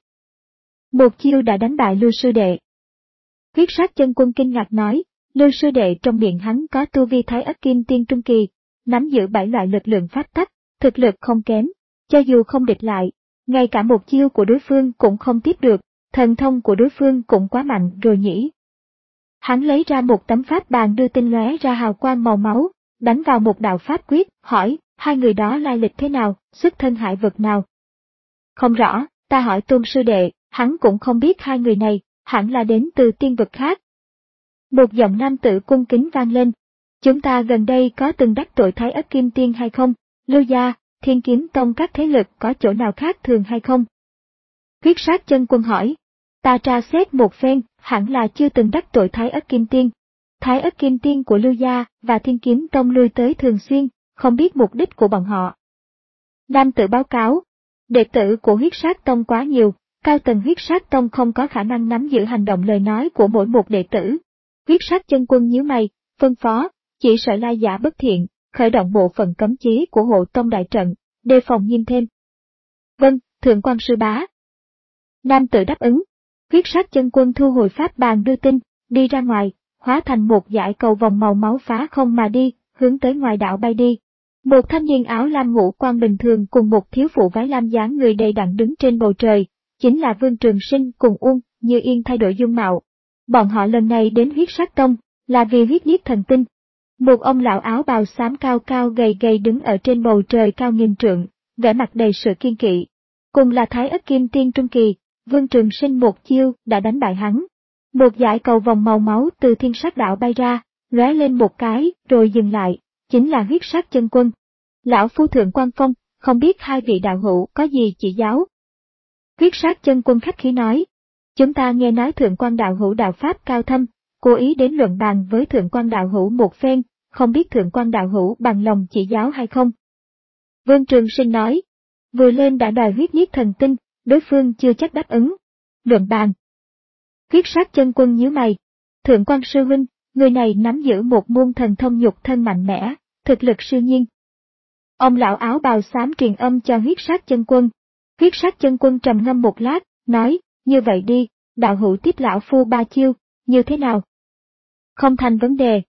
Một chiêu đã đánh bại Lưu Sư Đệ. Huyết Sắc Chân Quân kinh ngạc nói, Lưu Sư Đệ trong miệng hắn có tu vi Thái Ất Kim Tiên trung kỳ, nắm giữ bảy loại lực lượng pháp tắc, thực lực không kém, cho dù không địch lại, ngay cả một chiêu của đối phương cũng không tiếp được, thần thông của đối phương cũng quá mạnh rồi nhỉ. Hắn lấy ra một tấm pháp bàn đưa tinh lóe ra hào quang màu máu, đánh vào một đạo pháp quyết, hỏi, hai người đó lai lịch thế nào, xuất thân hải vực nào? Không rõ, ta hỏi Tôn Sư Đệ, hắn cũng không biết hai người này, hẳn là đến từ tiên vực khác. Một giọng nam tử cung kính vang lên, chúng ta gần đây có từng đắc tội Thái Ất Kim Tiên hay không, Lưu Gia, Thiên Kiếm Tông các thế lực có chỗ nào khác thường hay không? Huyết Sắc Chân Quân hỏi, ta tra xét một phen, hẳn là chưa từng đắc tội Thái Ất Kim Tiên. Thái Ất Kim Tiên của Lưu Gia và Thiên Kiếm Tông lui tới thường xuyên, không biết mục đích của bọn họ. Nam tử báo cáo, đệ tử của Huyết Sắc Tông quá nhiều, cao tầng Huyết Sắc Tông không có khả năng nắm giữ hành động lời nói của mỗi một đệ tử. Huyết Sắc Chân Quân nhíu mày, phân phó, chỉ sợ lai giả bất thiện, khởi động bộ phận cấm chế của hộ tông đại trận, đề phòng nghiêm thêm. Vâng, Thượng quan sư bá. Nam tử đáp ứng. Huyết Sắc Chân Quân thu hồi pháp bàn đưa tin, đi ra ngoài, hóa thành một dải cầu vòng màu máu phá không mà đi, hướng tới ngoài đảo bay đi. Một thanh niên áo lam ngũ quan bình thường cùng một thiếu phụ váy lam dáng người đầy đặn đứng trên bầu trời, chính là Vương Trường Sinh cùng Uông Như Yên thay đổi dung mạo. Bọn họ lần này đến Huyết Sắc Tông, là vì huyết nhiếp thần tinh. Một ông lão áo bào xám cao cao gầy gầy đứng ở trên bầu trời cao nghìn trượng, vẻ mặt đầy sự kiên kỵ. Cùng là Thái Ất Kim Tiên trung kỳ, Vương Trường Sinh một chiêu đã đánh bại hắn. Một dải cầu vòng màu máu từ Thiên Sắc Đảo bay ra, lóe lên một cái, rồi dừng lại, chính là huyết sát chân quân. Lão phu thượng quan phong, không biết hai vị đạo hữu có gì chỉ giáo. Huyết sát chân quân khách khí nói, chúng ta nghe nói thượng quan đạo hữu đạo pháp cao thâm, cố ý đến luận bàn với thượng quan đạo hữu một phen, không biết thượng quan đạo hữu bằng lòng chỉ giáo hay không. Vương Trường Sinh nói, vừa lên đã đòi huyết nhiếp thần tinh, đối phương chưa chắc đáp ứng. Luận bàn. Huyết sát chân quân nhíu mày, thượng quan sư huynh, người này nắm giữ một môn thần thông nhục thân mạnh mẽ, thực lực siêu nhiên. Ông lão áo bào xám truyền âm cho huyết sát chân quân. Huyết sát chân quân trầm ngâm một lát, nói, như vậy đi, đạo hữu tiếp lão phu ba chiêu, như thế nào? Không thành vấn đề.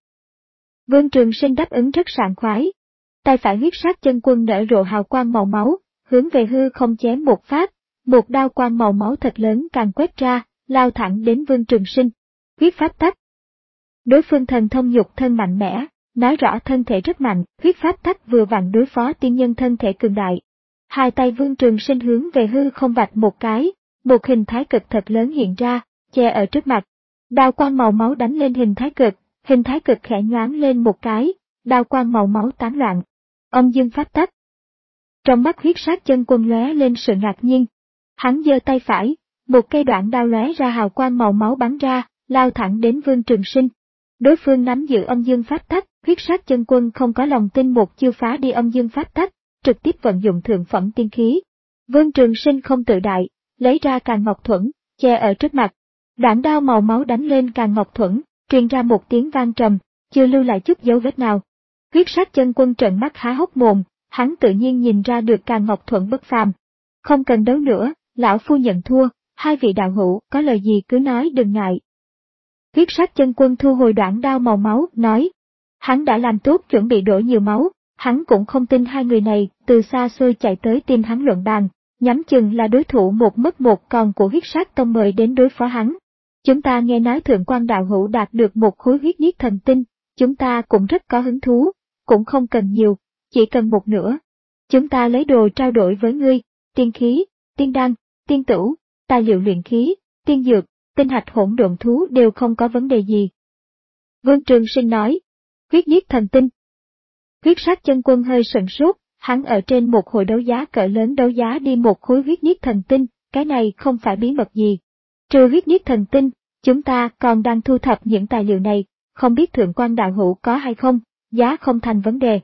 Vương Trường Sinh đáp ứng rất sảng khoái. Tay phải huyết sát chân quân nở rộ hào quang màu máu, hướng về hư không chém một phát, một đao quang màu máu thật lớn càng quét ra, lao thẳng đến Vương Trường Sinh. Huyết pháp tắc. Đối phương thần thông nhục thân mạnh mẽ, nói rõ thân thể rất mạnh, huyết pháp tắc vừa vặn đối phó tiên nhân thân thể cường đại. Hai tay Vương Trường Sinh hướng về hư không vạch một cái, một hình thái cực thật lớn hiện ra, che ở trước mặt. Đao quang màu máu đánh lên hình thái cực, hình thái cực khẽ nhoáng lên một cái, đao quang màu máu tán loạn. Âm dương pháp tắc. Trong mắt huyết sát chân quân lóe lên sự ngạc nhiên. Hắn giơ tay phải, một cây đoạn đao lóe ra hào quang màu máu bắn ra, lao thẳng đến Vương Trường Sinh. Đối phương nắm giữ âm dương pháp tắc, huyết sát chân quân không có lòng tin một chiêu phá đi âm dương pháp tắc, trực tiếp vận dụng thượng phẩm tiên khí. Vương Trường Sinh không tự đại, lấy ra Càn Ngọc Thuẫn, che ở trước mặt. Đoạn đao màu máu đánh lên Càn Ngọc Thuẫn, truyền ra một tiếng vang trầm, chưa lưu lại chút dấu vết nào. Huyết sát chân quân trợn mắt há hốc mồm, hắn tự nhiên nhìn ra được Càn Ngọc Thuẫn bất phàm. Không cần đấu nữa, lão phu nhận thua, hai vị đạo hữu có lời gì cứ nói đừng ngại. Huyết sát chân quân thu hồi đoạn đao màu máu, nói. Hắn đã làm tốt chuẩn bị đổ nhiều máu, hắn cũng không tin hai người này từ xa xôi chạy tới tìm hắn luận bàn, nhắm chừng là đối thủ một mất một còn của huyết sát tông mời đến đối phó hắn. Chúng ta nghe nói thượng quan đạo hữu đạt được một khối huyết nhiếp thần tinh, chúng ta cũng rất có hứng thú, cũng không cần nhiều, chỉ cần một nửa. Chúng ta lấy đồ trao đổi với ngươi, tiên khí, tiên đan, tiên tửu, tài liệu luyện khí, tiên dược, tinh hạch hỗn độn thú đều không có vấn đề gì. Vương Trường Sinh nói, huyết nhiếp thần tinh. Huyết sát chân quân hơi sửng sốt, hắn ở trên một hội đấu giá cỡ lớn đấu giá đi một khối huyết nhiếp thần tinh, cái này không phải bí mật gì. Trừ huyết nhiếp thần tinh, chúng ta còn đang thu thập những tài liệu này, không biết thượng quan đạo hữu có hay không, giá không thành vấn đề.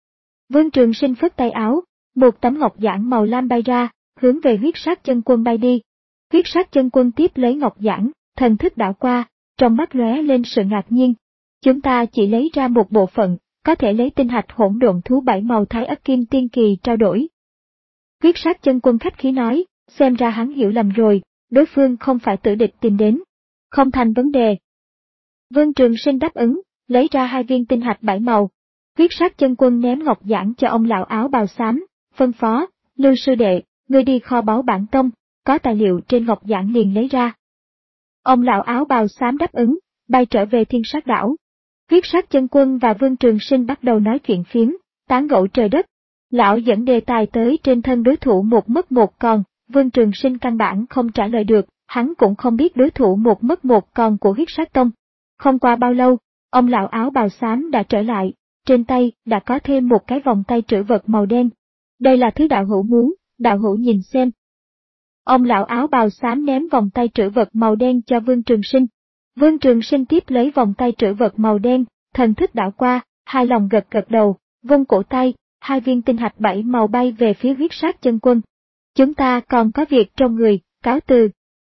Vương Trường Sinh phất tay áo, một tấm ngọc giản màu lam bay ra, hướng về huyết sát chân quân bay đi. Huyết sát chân quân tiếp lấy ngọc giản, thần thức đảo qua, trong mắt lóe lên sự ngạc nhiên. Chúng ta chỉ lấy ra một bộ phận, có thể lấy tinh hạch hỗn độn thú bảy màu thái ất kim tiên kỳ trao đổi. Huyết sát chân quân khách khí nói, xem ra hắn hiểu lầm rồi, đối phương không phải tử địch tìm đến. Không thành vấn đề. Vương Trường Sinh đáp ứng, lấy ra hai viên tinh hạch bảy màu. Huyết sát chân quân ném ngọc giản cho ông lão áo bào xám, phân phó, Lưu sư đệ, ngươi đi kho báu bản tông, có tài liệu trên ngọc giản liền lấy ra. Ông lão áo bào xám đáp ứng, bay trở về Thiên Sát đảo. Huyết sát chân quân và Vương Trường Sinh bắt đầu nói chuyện phiếm, tán gẫu trời đất. Lão dẫn đề tài tới trên thân đối thủ một mất một còn, Vương Trường Sinh căn bản không trả lời được, hắn cũng không biết đối thủ một mất một còn của huyết sát tông. Không qua bao lâu, ông lão áo bào xám đã trở lại, trên tay đã có thêm một cái vòng tay trữ vật màu đen. Đây là thứ đạo hữu muốn, đạo hữu nhìn xem. Ông lão áo bào xám ném vòng tay trữ vật màu đen cho Vương Trường Sinh. Vương Trường Sinh tiếp lấy vòng tay trữ vật màu đen, thần thức đảo qua, hài lòng gật gật đầu, vung cổ tay, hai viên tinh hạch bảy màu bay về phía huyết sát chân quân. Chúng ta còn có việc trong người, cáo từ.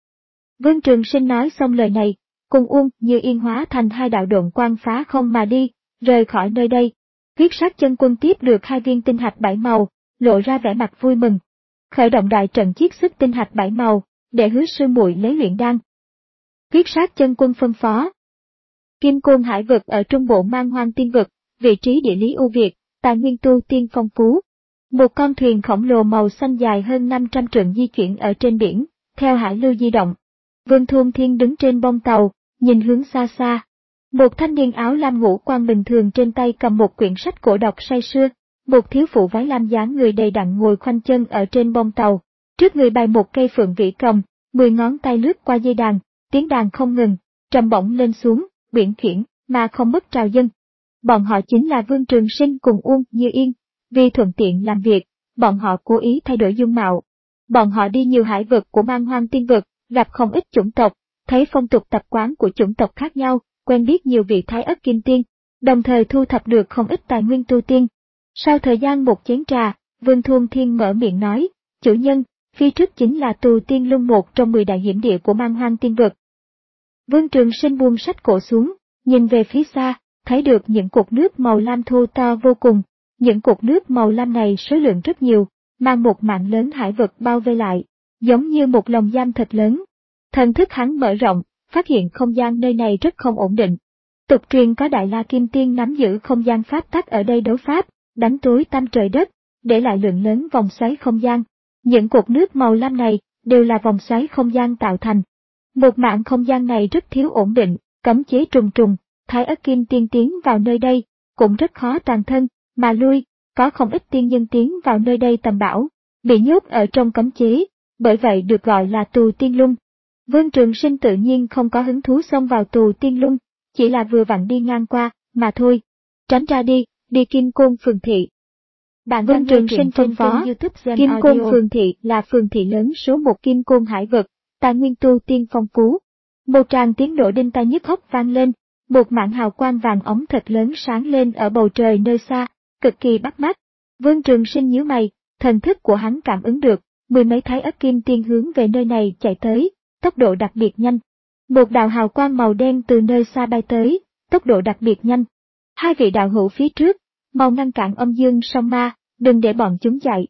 Vương Trường Sinh nói xong lời này, cùng Uông Như Yên hóa thành hai đạo độn quang phá không mà đi, rời khỏi nơi đây. Huyết sát chân quân tiếp được hai viên tinh hạch bảy màu, lộ ra vẻ mặt vui mừng. Khởi động đại trận chiết xuất tinh hạch bảy màu, để Hứa sư muội lấy luyện đan. Huyết sát chân quân phân phó. Kim Côn hải vực ở trung bộ Man Hoang tiên vực, vị trí địa lý ưu việt, tài nguyên tu tiên phong phú. Một con thuyền khổng lồ màu xanh dài hơn năm trăm trượng di chuyển ở trên biển, theo hải lưu di động. Vương Thôn Thiên đứng trên bông tàu, nhìn hướng xa xa. Một thanh niên áo lam ngũ quan bình thường trên tay cầm một quyển sách cổ đọc say sưa. Một thiếu phụ váy lam dáng người đầy đặn ngồi khoanh chân ở trên bông tàu. Trước người bày một cây phượng vĩ cầm, mười ngón tay lướt qua dây đàn, tiếng đàn không ngừng, trầm bổng lên xuống, uyển chuyển, mà không mất trào dâng. Bọn họ chính là Vương Trường Sinh cùng Uông Như Yên. Vì thuận tiện làm việc, bọn họ cố ý thay đổi dung mạo. Bọn họ đi nhiều hải vực của Man Hoang Tiên vực, gặp không ít chủng tộc, thấy phong tục tập quán của chủng tộc khác nhau, quen biết nhiều vị Thái Ất Kim Tiên, đồng thời thu thập được không ít tài nguyên tu tiên. Sau thời gian một chén trà, Vương Thuôn Thiên mở miệng nói, chủ nhân, phía trước chính là Tù Tiên Lung, một trong mười đại hiểm địa của Man Hoang Tiên vực. Vương Trường Sinh buông sách cổ xuống, nhìn về phía xa, thấy được những cột nước màu lam thô to vô cùng. Những cột nước màu lam này số lượng rất nhiều, mang một mạng lớn hải vực bao vây lại, giống như một lồng giam thật lớn. Thần thức hắn mở rộng, phát hiện không gian nơi này rất không ổn định. Tục truyền có Đại La Kim Tiên nắm giữ không gian pháp tắc ở đây đấu pháp, đánh tối tăm trời đất, để lại lượng lớn vòng xoáy không gian. Những cột nước màu lam này đều là vòng xoáy không gian tạo thành. Một mạng không gian này rất thiếu ổn định, cấm chế trùng trùng, Thái Ất Kim Tiên tiến vào nơi đây cũng rất khó toàn thân mà lui, có không ít tiên nhân tiến vào nơi đây tầm bảo, bị nhốt ở trong cấm chế, bởi vậy được gọi là Tù Tiên Lung. Vương Trường Sinh tự nhiên không có hứng thú xông vào Tù Tiên Lung, chỉ là vừa vặn đi ngang qua, mà thôi. Tránh ra đi, đi Kim Côn Phường Thị. Bạn Vương Trường Sinh phân phó, Kim Côn Phường Thị là phường thị lớn số một Kim Côn Hải vực, tài nguyên tu tiên phong phú. Một tràng tiếng nổ đinh tai nhức óc vang lên, một mảng hào quang vàng óng thật lớn sáng lên ở bầu trời nơi xa, cực kỳ bắt mắt. Vương Trường Sinh nhíu mày, thần thức của hắn cảm ứng được, mười mấy Thái Ất Kim Tiên hướng về nơi này chạy tới, tốc độ đặc biệt nhanh. Một đạo hào quang màu đen từ nơi xa bay tới, tốc độ đặc biệt nhanh. Hai vị đạo hữu phía trước, mau ngăn cản âm dương song ma, đừng để bọn chúng chạy.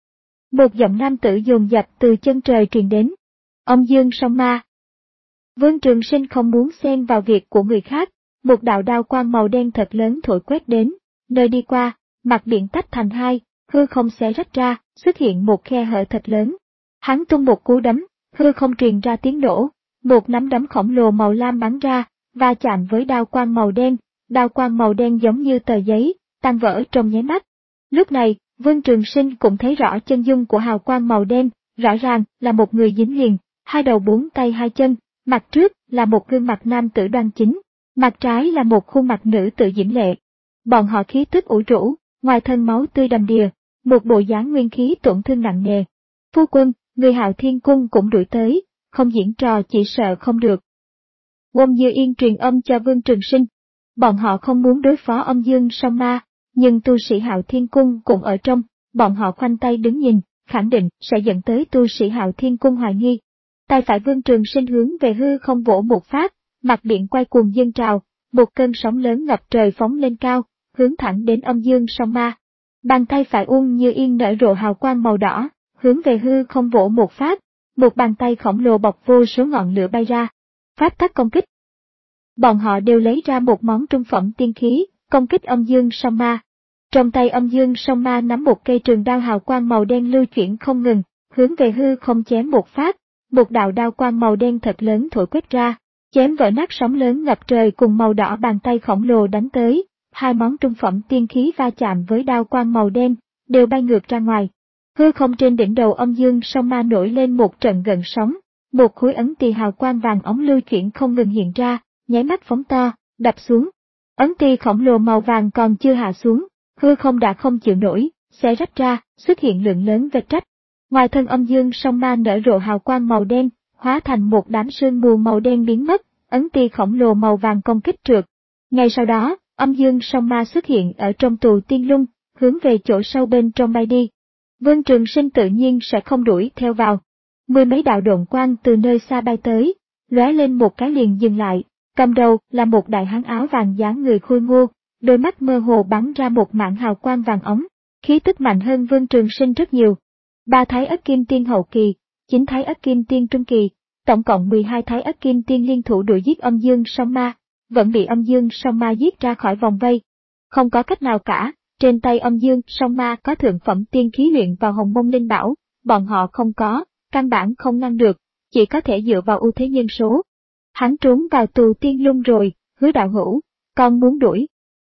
Một giọng nam tử dồn dập từ chân trời truyền đến. Âm dương song ma. Vương Trường Sinh không muốn xen vào việc của người khác, một đạo đao quang màu đen thật lớn thổi quét đến, nơi đi qua, mặt biển tách thành hai, hư không xé rách ra, xuất hiện một khe hở thật lớn. Hắn tung một cú đấm, hư không truyền ra tiếng nổ, một nắm đấm khổng lồ màu lam bắn ra, va chạm với đao quang màu đen, đao quang màu đen giống như tờ giấy, tan vỡ trong nháy mắt. Lúc này, Vương Trường Sinh cũng thấy rõ chân dung của hào quang màu đen, rõ ràng là một người dính liền, hai đầu bốn tay hai chân, mặt trước là một gương mặt nam tử đoan chính, mặt trái là một khuôn mặt nữ tử diễm lệ. Bọn họ khí tức ủ rũ, ngoài thân máu tươi đầm đìa, một bộ dáng nguyên khí tổn thương nặng nề. Phu quân, người Hạo Thiên Cung cũng đuổi tới, không diễn trò chỉ sợ không được. Uông Như Yên truyền âm cho Vương Trường Sinh. Bọn họ không muốn đối phó âm dương song ma, nhưng tu sĩ Hạo Thiên Cung cũng ở trong, bọn họ khoanh tay đứng nhìn, khẳng định sẽ dẫn tới tu sĩ Hạo Thiên Cung hoài nghi. Tay phải Vương Trường Sinh hướng về hư không vỗ một phát, mặt biển quay cuồng dâng trào, một cơn sóng lớn ngập trời phóng lên cao, hướng thẳng đến âm dương song ma. Bàn tay phải Uông Như Yên nở rộ hào quang màu đỏ, hướng về hư không vỗ một phát, một bàn tay khổng lồ bọc vô số ngọn lửa bay ra. Pháp tắc công kích. Bọn họ đều lấy ra một món trung phẩm tiên khí, công kích âm dương song ma. Trong tay âm dương song ma nắm một cây trường đao hào quang màu đen lưu chuyển không ngừng, hướng về hư không chém một phát, một đạo đao quang màu đen thật lớn thổi quét ra, chém vỡ nát sóng lớn ngập trời cùng màu đỏ bàn tay khổng lồ đánh tới, hai món trung phẩm tiên khí va chạm với đao quang màu đen, đều bay ngược ra ngoài. Hư không trên đỉnh đầu âm dương song ma nổi lên một trận gợn sóng, một khối ấn tỳ hào quang vàng óng lưu chuyển không ngừng hiện ra, nháy mắt phóng to, đập xuống. Ấn tỳ khổng lồ màu vàng còn chưa hạ xuống, hư không đã không chịu nổi, xé rách ra, xuất hiện lượng lớn vết rách. Ngoài thân âm dương song ma nở rộ hào quang màu đen, hóa thành một đám sương mù màu đen biến mất, ấn tỳ khổng lồ màu vàng công kích trượt. Ngay sau đó, âm dương song ma xuất hiện ở trong Tù Tiên Lung, hướng về chỗ sâu bên trong bay đi. Vương Trường Sinh tự nhiên sẽ không đuổi theo vào. Mười mấy đạo độn quang từ nơi xa bay tới, lóe lên một cái liền dừng lại, cầm đầu là một đại hán áo vàng dáng người khôi ngô, đôi mắt mơ hồ bắn ra một mảng hào quang vàng óng, khí tức mạnh hơn Vương Trường Sinh rất nhiều. Ba Thái Ất Kim Tiên hậu kỳ, chín Thái Ất Kim Tiên trung kỳ, tổng cộng mười hai Thái Ất Kim Tiên liên thủ đuổi giết âm dương song ma, vẫn bị âm dương song ma giết ra khỏi vòng vây. Không có cách nào cả, trên tay âm dương song ma có thượng phẩm tiên khí luyện vào Hồng Mông Linh Bảo, bọn họ không có, căn bản không ngăn được, chỉ có thể dựa vào ưu thế nhân số. Hắn trốn vào Tù Tiên Lung rồi, Hứa đạo hữu, con muốn đuổi.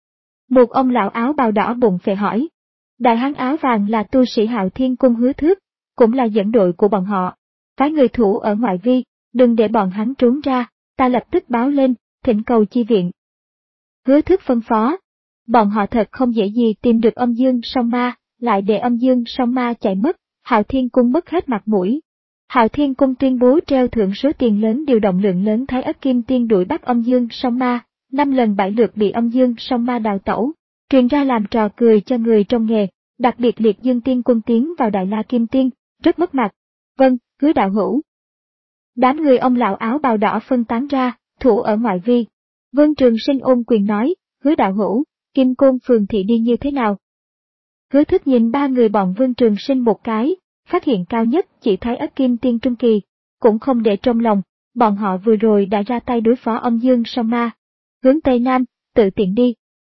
Một ông lão áo bào đỏ bụng phệ hỏi. Đại hán áo vàng là tu sĩ Hạo Thiên Cung Hứa Thước, cũng là dẫn đội của bọn họ. Phái người thủ ở ngoại vi, đừng để bọn hắn trốn ra, ta lập tức báo lên, thỉnh cầu chi viện. Hứa Thước phân phó. Bọn họ thật không dễ gì tìm được âm dương song ma, lại để âm dương song ma chạy mất, Hạo Thiên Cung mất hết mặt mũi. Hạo Thiên Cung tuyên bố treo thưởng số tiền lớn, điều động lượng lớn Thái Ất Kim Tiên đuổi bắt âm dương song ma, năm lần bảy lượt bị âm dương song ma đào tẩu, truyền ra làm trò cười cho người trong nghề, đặc biệt Liệt Dương Tiên Quân tiến vào Đại La Kim Tiên, rất mất mặt. Vâng, Hứa đạo hữu. Đám người ông lão áo bào đỏ phân tán ra, thủ ở ngoại vi. Vương Trường Sinh ôm quyền nói, Hứa đạo hữu, Kim Côn phường thị đi như thế nào? Hứa Thức nhìn ba người bọn Vương Trường Sinh một cái, phát hiện cao nhất chỉ Thái Ất Kim Tiên trung kỳ, cũng không để trong lòng, bọn họ vừa rồi đã ra tay đối phó âm dương song ma. Hướng Tây Nam, tự tiện đi.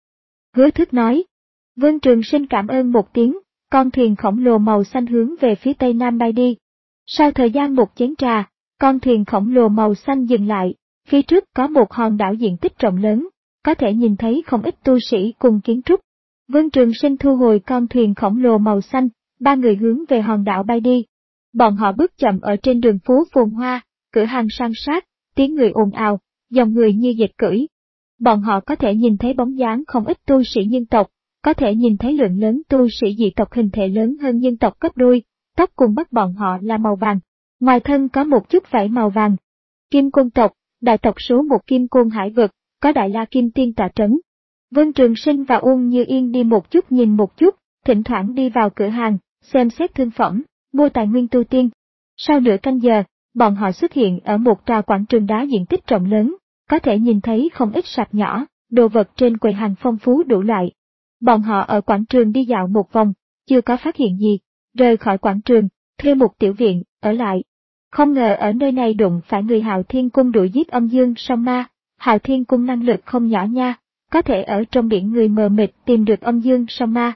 Hứa Thức nói. Vương Trường Sinh cảm ơn một tiếng, con thuyền khổng lồ màu xanh hướng về phía Tây Nam bay đi. Sau thời gian một chén trà, con thuyền khổng lồ màu xanh dừng lại, phía trước có một hòn đảo diện tích rộng lớn, có thể nhìn thấy không ít tu sĩ cùng kiến trúc. Vương Trường Sinh thu hồi con thuyền khổng lồ màu xanh, ba người hướng về hòn đảo bay đi. Bọn họ bước chậm ở trên đường phố phồn hoa, cửa hàng san sát, tiếng người ồn ào, dòng người như dịch cưỡi. Bọn họ có thể nhìn thấy bóng dáng không ít tu sĩ nhân tộc, có thể nhìn thấy lượng lớn tu sĩ dị tộc hình thể lớn hơn nhân tộc gấp đôi, tóc cùng mắt bọn họ là màu vàng, ngoài thân có một chút vảy màu vàng. Kim Côn tộc, đại tộc số một Kim Côn hải vực, có Đại La Kim Tiên tọa trấn. Vương Trường Sinh và Uông Như Yên đi một chút nhìn một chút, thỉnh thoảng đi vào cửa hàng, xem xét thương phẩm, mua tài nguyên tu tiên. Sau nửa canh giờ, bọn họ xuất hiện ở một tòa quảng trường đá diện tích rộng lớn, có thể nhìn thấy không ít sạp nhỏ, đồ vật trên quầy hàng phong phú đủ loại. Bọn họ ở quảng trường đi dạo một vòng, chưa có phát hiện gì, rời khỏi quảng trường, thuê một tiểu viện, ở lại. Không ngờ ở nơi này đụng phải người Hạo Thiên Cung đuổi giết âm dương song ma. Hạo Thiên Cung năng lực không nhỏ nha, có thể ở trong biển người mờ mịt tìm được âm dương song ma.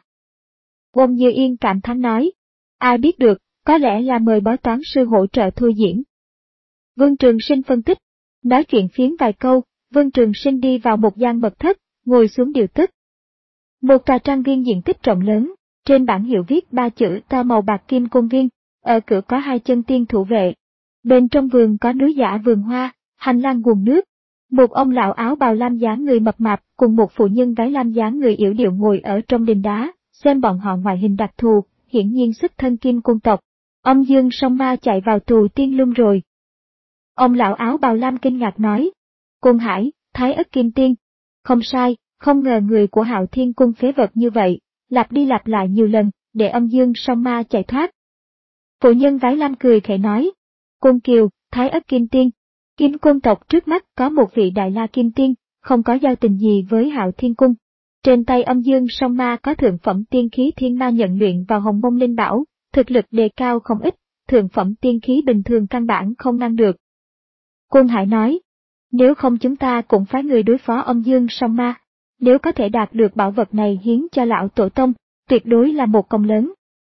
Uông Như Yên cảm thán nói, ai biết được, có lẽ là mời bói toán sư hỗ trợ thôi diễn. Vương Trường Sinh phân tích, nói chuyện phiếm vài câu, Vương Trường Sinh đi vào một gian mật thất, ngồi xuống điều tức. Một tòa trang viên diện tích rộng lớn, trên bảng hiệu viết ba chữ to màu bạc Kim Côn Viên, ở cửa có hai chân tiên thủ vệ. Bên trong vườn có núi giả vườn hoa, hành lang nguồn nước. Một ông lão áo bào lam dáng người mập mạp cùng một phụ nhân váy lam dáng người yểu điệu ngồi ở trong đình đá, xem bọn họ ngoại hình đặc thù, hiển nhiên xuất thân Kim Côn tộc. Âm dương song ma chạy vào tù tiên lung rồi. Ông lão áo bào lam kinh ngạc nói, Côn Hải, Thái Ất Kim Tiên. Không sai, không ngờ người của Hạo Thiên Cung phế vật như vậy, lặp đi lặp lại nhiều lần, để âm dương song ma chạy thoát. Phụ nhân váy lam cười khẽ nói, Côn Kiều, Thái Ất Kim Tiên. Kim Côn tộc trước mắt có một vị Đại La Kim Tiên, không có giao tình gì với Hạo Thiên Cung. Trên tay âm dương song ma có thượng phẩm tiên khí thiên ma nhận luyện vào hồng mông linh bảo, thực lực đề cao không ít, thượng phẩm tiên khí bình thường căn bản không ngăn được. Côn Hải nói, nếu không chúng ta cũng phái người đối phó âm dương song ma, nếu có thể đạt được bảo vật này hiến cho lão tổ tông, tuyệt đối là một công lớn.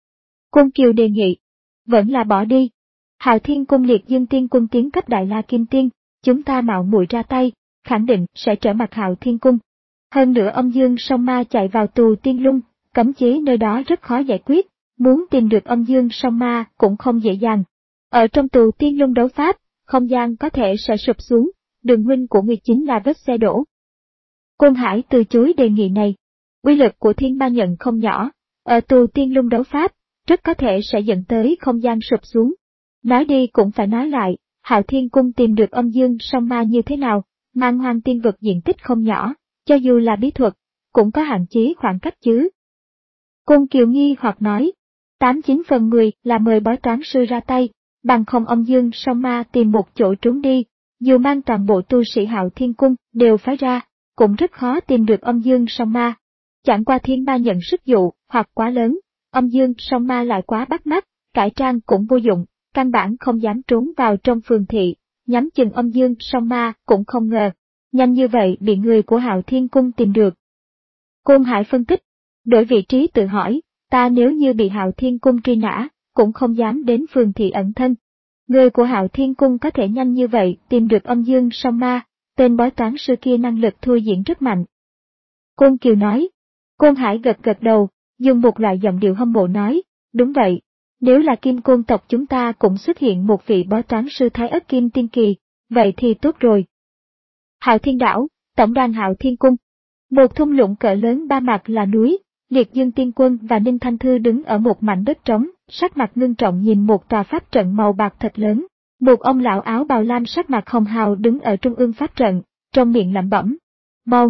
Côn Kiều đề nghị, vẫn là bỏ đi. Hạo Thiên Cung Liệt Dương Tiên Quân tiến cấp Đại La Kim Tiên, chúng ta mạo muội ra tay, khẳng định sẽ trở mặt Hạo Thiên Cung. Hơn nữa âm dương song ma chạy vào tù tiên lung, cấm chế nơi đó rất khó giải quyết, muốn tìm được âm dương song ma cũng không dễ dàng. Ở trong tù tiên lung đấu pháp, không gian có thể sẽ sụp xuống, đường huynh của người chính là vết xe đổ. Côn Hải từ chối đề nghị này. Uy lực của thiên ma nhận không nhỏ, ở tù tiên lung đấu pháp, rất có thể sẽ dẫn tới không gian sụp xuống. Nói đi cũng phải nói lại, Hạo Thiên Cung tìm được âm dương song ma như thế nào, mang hoang tiên vực diện tích không nhỏ, cho dù là bí thuật, cũng có hạn chế khoảng cách chứ. Côn Kiều nghi hoặc nói, tám chín phần mười là mời bói toán sư ra tay, bằng không âm dương song ma tìm một chỗ trốn đi, dù mang toàn bộ tu sĩ Hạo Thiên Cung đều phái ra, cũng rất khó tìm được âm dương song ma. Chẳng qua thiên ma nhận sức dụ hoặc quá lớn, âm dương song ma lại quá bắt mắt, cải trang cũng vô dụng, căn bản không dám trốn vào trong phường thị, nhắm chừng âm dương song ma cũng không ngờ, nhanh như vậy bị người của Hạo Thiên Cung tìm được. Côn Hải phân tích, đổi vị trí tự hỏi, ta nếu như bị Hạo Thiên Cung truy nã, cũng không dám đến phường thị ẩn thân. Người của Hạo Thiên Cung có thể nhanh như vậy tìm được âm dương song ma, tên bói toán sư kia năng lực thôi diễn rất mạnh. Côn Kiều nói, Côn Hải gật gật đầu, dùng một loại giọng điệu hâm mộ nói, đúng vậy, nếu là Kim Côn tộc chúng ta cũng xuất hiện một vị bói toán sư Thái Ất Kim Tiên kỳ, vậy thì tốt rồi. Hạo Thiên Đảo, Tổng đoàn Hạo Thiên Cung. Một thung lũng cỡ lớn ba mặt là núi, Liệt Dương Tiên Quân và Ninh Thanh Thư đứng ở một mảnh đất trống, sắc mặt ngưng trọng nhìn một tòa pháp trận màu bạc thật lớn. Một ông lão áo bào lam sắc mặt hồng hào đứng ở trung ương pháp trận, trong miệng lẩm bẩm. Mau!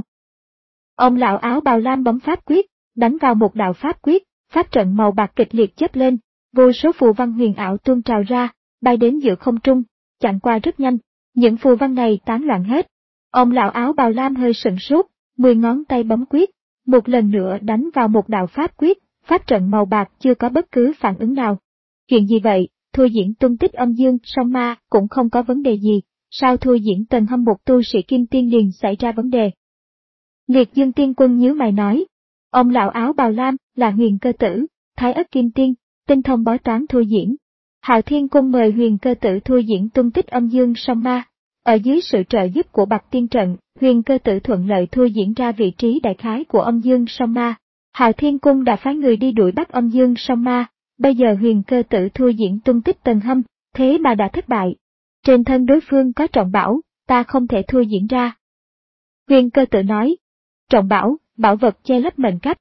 Ông lão áo bào lam bấm pháp quyết, đánh vào một đạo pháp quyết, pháp trận màu bạc kịch liệt chớp lên, vô số phù văn huyền ảo tuôn trào ra, bay đến giữa không trung, chặn qua rất nhanh, những phù văn này tán loạn hết. Ông lão áo bào lam hơi sững sốt, mười ngón tay bấm quyết, một lần nữa đánh vào một đạo pháp quyết, pháp trận màu bạc chưa có bất cứ phản ứng nào. Chuyện gì vậy? Thôi diễn tung tích âm dương song ma cũng không có vấn đề gì, sao thôi diễn Tần Hâm một tu sĩ kim tiên liền xảy ra vấn đề? Liệt Dương Tiên Quân nhíu mày nói, ông lão áo bào lam là Huyền Cơ Tử, Thái Ất Kim Tiên, tinh thông bói toán thôi diễn. Hạo Thiên Cung mời Huyền Cơ Tử thôi diễn tung tích âm dương song ma, ở dưới sự trợ giúp của Bạch Tiên Trận, Huyền Cơ Tử thuận lợi thôi diễn ra vị trí đại khái của âm dương song ma. Hạo Thiên Cung đã phái người đi đuổi bắt âm dương song ma. Bây giờ Huyền Cơ Tử thôi diễn tung tích Tần Hâm, thế mà đã thất bại. Trên thân đối phương có trọng bảo, ta không thể thôi diễn ra. Huyền Cơ Tử nói, trọng bảo, bảo vật che lấp mệnh cách.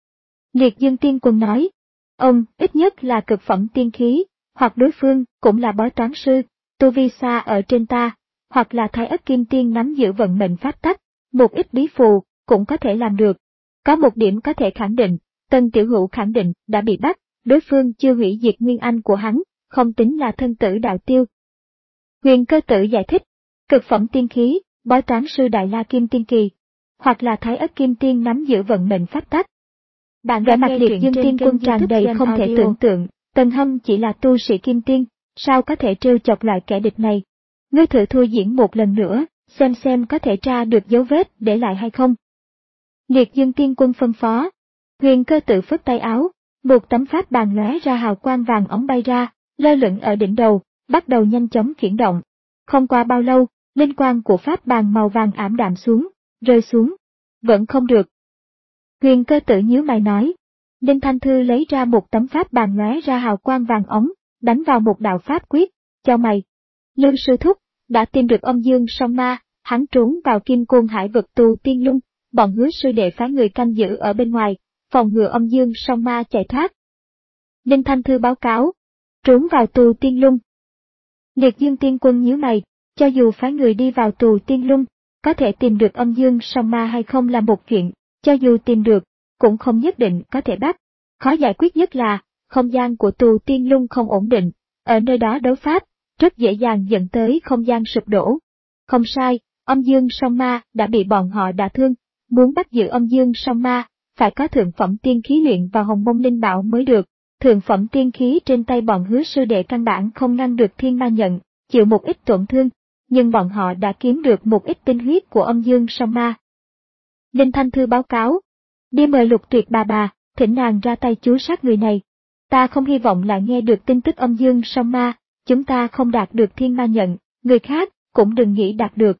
Liệt Dương Tiên Quân nói, ông ít nhất là cực phẩm tiên khí, hoặc đối phương cũng là bói toán sư, tu vi xa ở trên ta, hoặc là Thái Ất Kim Tiên nắm giữ vận mệnh pháp tắc, một ít bí phù cũng có thể làm được. Có một điểm có thể khẳng định, Tần Tiểu Hữu khẳng định đã bị bắt. Đối phương chưa hủy diệt nguyên anh của hắn, không tính là thân tử đạo tiêu. Huyền Cơ Tử giải thích, cực phẩm tiên khí, bói toán sư Đại La Kim Tiên Kỳ, hoặc là Thái Ất Kim Tiên nắm giữ vận mệnh pháp tắc. Bạn vẻ mặt Liệt Dương Tiên Quân tràn đầy không thể tưởng tượng, Tần Hâm chỉ là tu sĩ Kim Tiên, sao có thể trêu chọc loại kẻ địch này? Ngươi thử thôi diễn một lần nữa, xem xem có thể tra được dấu vết để lại hay không. Liệt Dương Tiên Quân phân phó, Huyền Cơ Tử phất tay áo. Một tấm pháp bàn lóe ra hào quang vàng óng bay ra, lơ lửng ở đỉnh đầu, bắt đầu nhanh chóng chuyển động. Không qua bao lâu, linh quang của pháp bàn màu vàng ảm đạm xuống, rơi xuống. Vẫn không được. Huyền Cơ Tử nhíu mày nói. Ninh Thanh Thư lấy ra một tấm pháp bàn lóe ra hào quang vàng óng, đánh vào một đạo pháp quyết, cho mày. Lương sư thúc, đã tìm được âm dương song ma, hắn trốn vào Kim Côn Hải vực tù tiên lung, bọn Hứa sư đệ phái người canh giữ ở bên ngoài, phòng ngừa âm dương song ma chạy thoát. Ninh Thanh Thư báo cáo, trốn vào tù tiên lung. Liệt Dương Tiên Quân nhíu mày, cho dù phái người đi vào tù tiên lung, có thể tìm được âm dương song ma hay không là một chuyện, cho dù tìm được, cũng không nhất định có thể bắt. Khó giải quyết nhất là, không gian của tù tiên lung không ổn định, ở nơi đó đấu pháp, rất dễ dàng dẫn tới không gian sụp đổ. Không sai, âm dương song ma đã bị bọn họ đả thương, muốn bắt giữ âm dương song ma, phải có thượng phẩm tiên khí luyện và hồng mông linh bảo mới được. Thượng phẩm tiên khí trên tay bọn Hứa sư đệ căn bản không ngăn được thiên ma nhận, chịu một ít tổn thương, nhưng bọn họ đã kiếm được một ít tinh huyết của âm dương song ma. Ninh Thanh Thư báo cáo, đi mời Lục Tuyệt bà bà, thỉnh nàng ra tay chú sát người này. Ta không hy vọng lại nghe được tin tức âm dương song ma, chúng ta không đạt được thiên ma nhận, người khác cũng đừng nghĩ đạt được.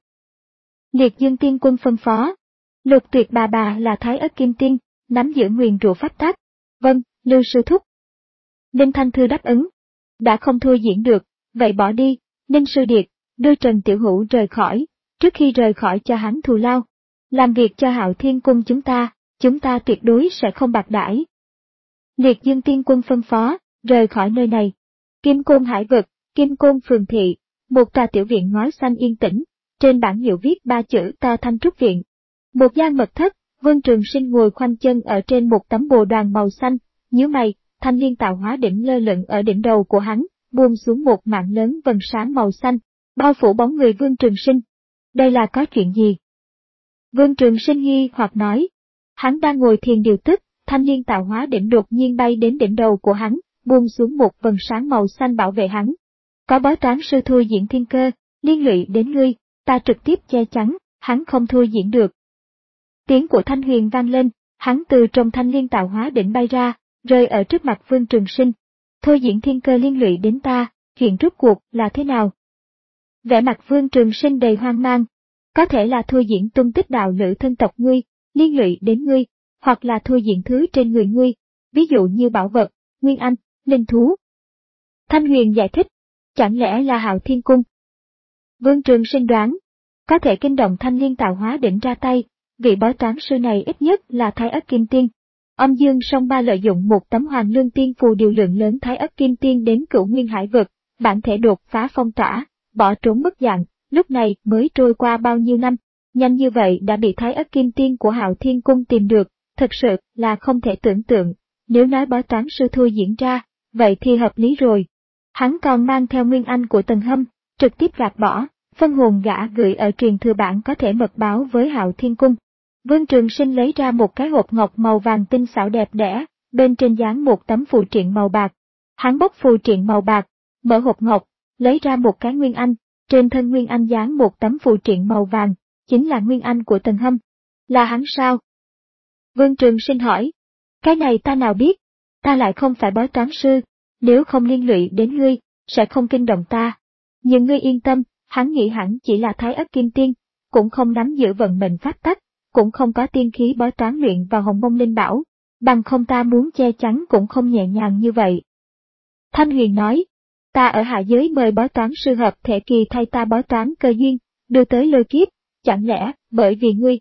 Liệt Dương Tiên Quân phân phó, Lục Tuyệt bà bà là Thái Ất Kim Tiên, nắm giữ nguyền rủa pháp tắc. Vâng, Lưu sư thúc. Ninh Thanh Thư đáp ứng. Đã không thua diễn được, vậy bỏ đi, Ninh sư điệt, đưa Trần Tiểu Hữu rời khỏi, trước khi rời khỏi cho hắn thù lao. Làm việc cho Hạo Thiên Cung chúng ta, chúng ta tuyệt đối sẽ không bạc đãi. Liệt Dương Tiên Quân phân phó, rời khỏi nơi này. Kim Côn Hải vực, Kim Côn Phường Thị, một tòa tiểu viện ngói xanh yên tĩnh, trên bảng hiệu viết ba chữ to Thanh Trúc Viện. Một gian mật thất, Vương Trường Sinh ngồi khoanh chân ở trên một tấm bồ đoàn màu xanh, nhíu mày, thanh liên tạo hóa đỉnh lơ lửng ở đỉnh đầu của hắn, buông xuống một mạng lớn vầng sáng màu xanh, bao phủ bóng người Vương Trường Sinh. Đây là có chuyện gì? Vương Trường Sinh nghi hoặc nói. Hắn đang ngồi thiền điều tức, thanh liên tạo hóa đỉnh đột nhiên bay đến đỉnh đầu của hắn, buông xuống một vầng sáng màu xanh bảo vệ hắn. Có bói toán sư Thôi Diễn Thiên Cơ, liên lụy đến ngươi, ta trực tiếp che chắn, hắn không thôi diễn được. Tiếng của Thanh Huyền vang lên, hắn từ trong thanh liên tạo hóa đỉnh bay ra, rơi ở trước mặt Vương Trường Sinh. Thôi Diễn Thiên Cơ liên lụy đến ta, chuyện rốt cuộc là thế nào? Vẻ mặt Vương Trường Sinh đầy hoang mang. Có thể là Thôi Diễn tung tích đạo lữ thân tộc ngươi, liên lụy đến ngươi, hoặc là Thôi Diễn thứ trên người ngươi, ví dụ như bảo vật, nguyên anh, linh thú. Thanh Huyền giải thích, chẳng lẽ là Hạo Thiên Cung? Vương Trường Sinh đoán, có thể kinh động thanh liên tạo hóa đỉnh ra tay, vị bói toán sư này ít nhất là Thái Ất Kim Tiên. Âm Dương Song Ba lợi dụng một tấm Hoàng Lương Tiên phù điều lượng lớn Thái Ất Kim Tiên đến Cửu Nguyên Hải vực, bản thể đột phá phong tỏa, bỏ trốn mất dạng, lúc này mới trôi qua bao nhiêu năm, nhanh như vậy đã bị Thái Ất Kim Tiên của Hạo Thiên Cung tìm được, thực sự là không thể tưởng tượng. Nếu nói bói toán sư Thôi diễn ra, vậy thì hợp lý rồi. Hắn còn mang theo nguyên anh của Tần Hâm, trực tiếp gạt bỏ, phân hồn gã gửi ở truyền thừa bản có thể mật báo với Hạo Thiên Cung. Vương Trường Sinh lấy ra một cái hộp ngọc màu vàng tinh xảo đẹp đẽ, bên trên dán một tấm phù triện màu bạc. Hắn bốc phù triện màu bạc, mở hộp ngọc, lấy ra một cái nguyên anh, trên thân nguyên anh dán một tấm phù triện màu vàng, chính là nguyên anh của Tần Hâm. Là hắn sao? Vương Trường Sinh hỏi. Cái này ta nào biết, ta lại không phải bói toán sư, nếu không liên lụy đến ngươi, sẽ không kinh động ta. Nhưng ngươi yên tâm, hắn nghĩ hẳn chỉ là Thái Ất Kim Tiên, cũng không nắm giữ vận mệnh pháp tắc, cũng không có tiên khí bói toán luyện vào Hồng Mông Linh Bảo, bằng không ta muốn che chắn cũng không nhẹ nhàng như vậy. Thanh Huyền nói, ta ở hạ giới mời bói toán sư hợp thể kỳ thay ta bói toán cơ duyên, đưa tới lôi kiếp, chẳng lẽ bởi vì ngươi?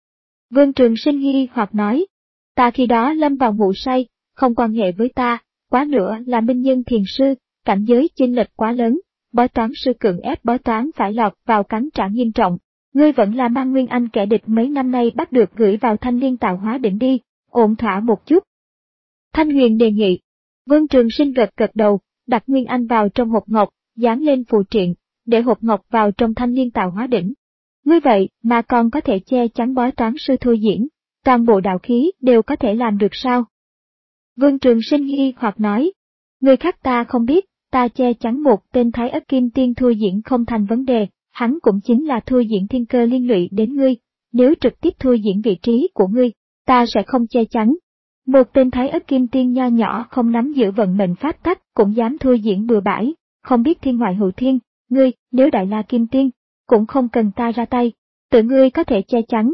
Vương Trường Sinh nghi hoặc nói, ta khi đó lâm vào ngủ say, không quan hệ với ta, quá nữa là minh nhân thiền sư, cảnh giới chênh lệch quá lớn, bói toán sư cưỡng ép bói toán phải lọt vào cắn trả nghiêm trọng. Ngươi vẫn là mang nguyên anh kẻ địch mấy năm nay bắt được gửi vào Thanh Liên Tạo Hóa Đỉnh đi, ổn thỏa một chút. Thanh Huyền đề nghị. Vương Trường Sinh gật gật đầu, đặt nguyên anh vào trong hộp ngọc, dán lên phù triện, để hộp ngọc vào trong Thanh Liên Tạo Hóa Đỉnh. Ngươi vậy mà còn có thể che chắn bói toán sư Thôi diễn, toàn bộ đạo khí đều có thể làm được sao? Vương Trường Sinh nghi hoặc nói, người khác ta không biết, ta che chắn một tên Thái Ất Kim Tiên Thôi diễn không thành vấn đề. Hắn cũng chính là Thôi diễn thiên cơ liên lụy đến ngươi, nếu trực tiếp thôi diễn vị trí của ngươi, ta sẽ không che chắn. Một tên Thái Ất Kim Tiên nho nhỏ không nắm giữ vận mệnh pháp tắc cũng dám thôi diễn bừa bãi, không biết thiên ngoại hữu thiên, ngươi, nếu Đại La Kim Tiên, cũng không cần ta ra tay, tự ngươi có thể che chắn.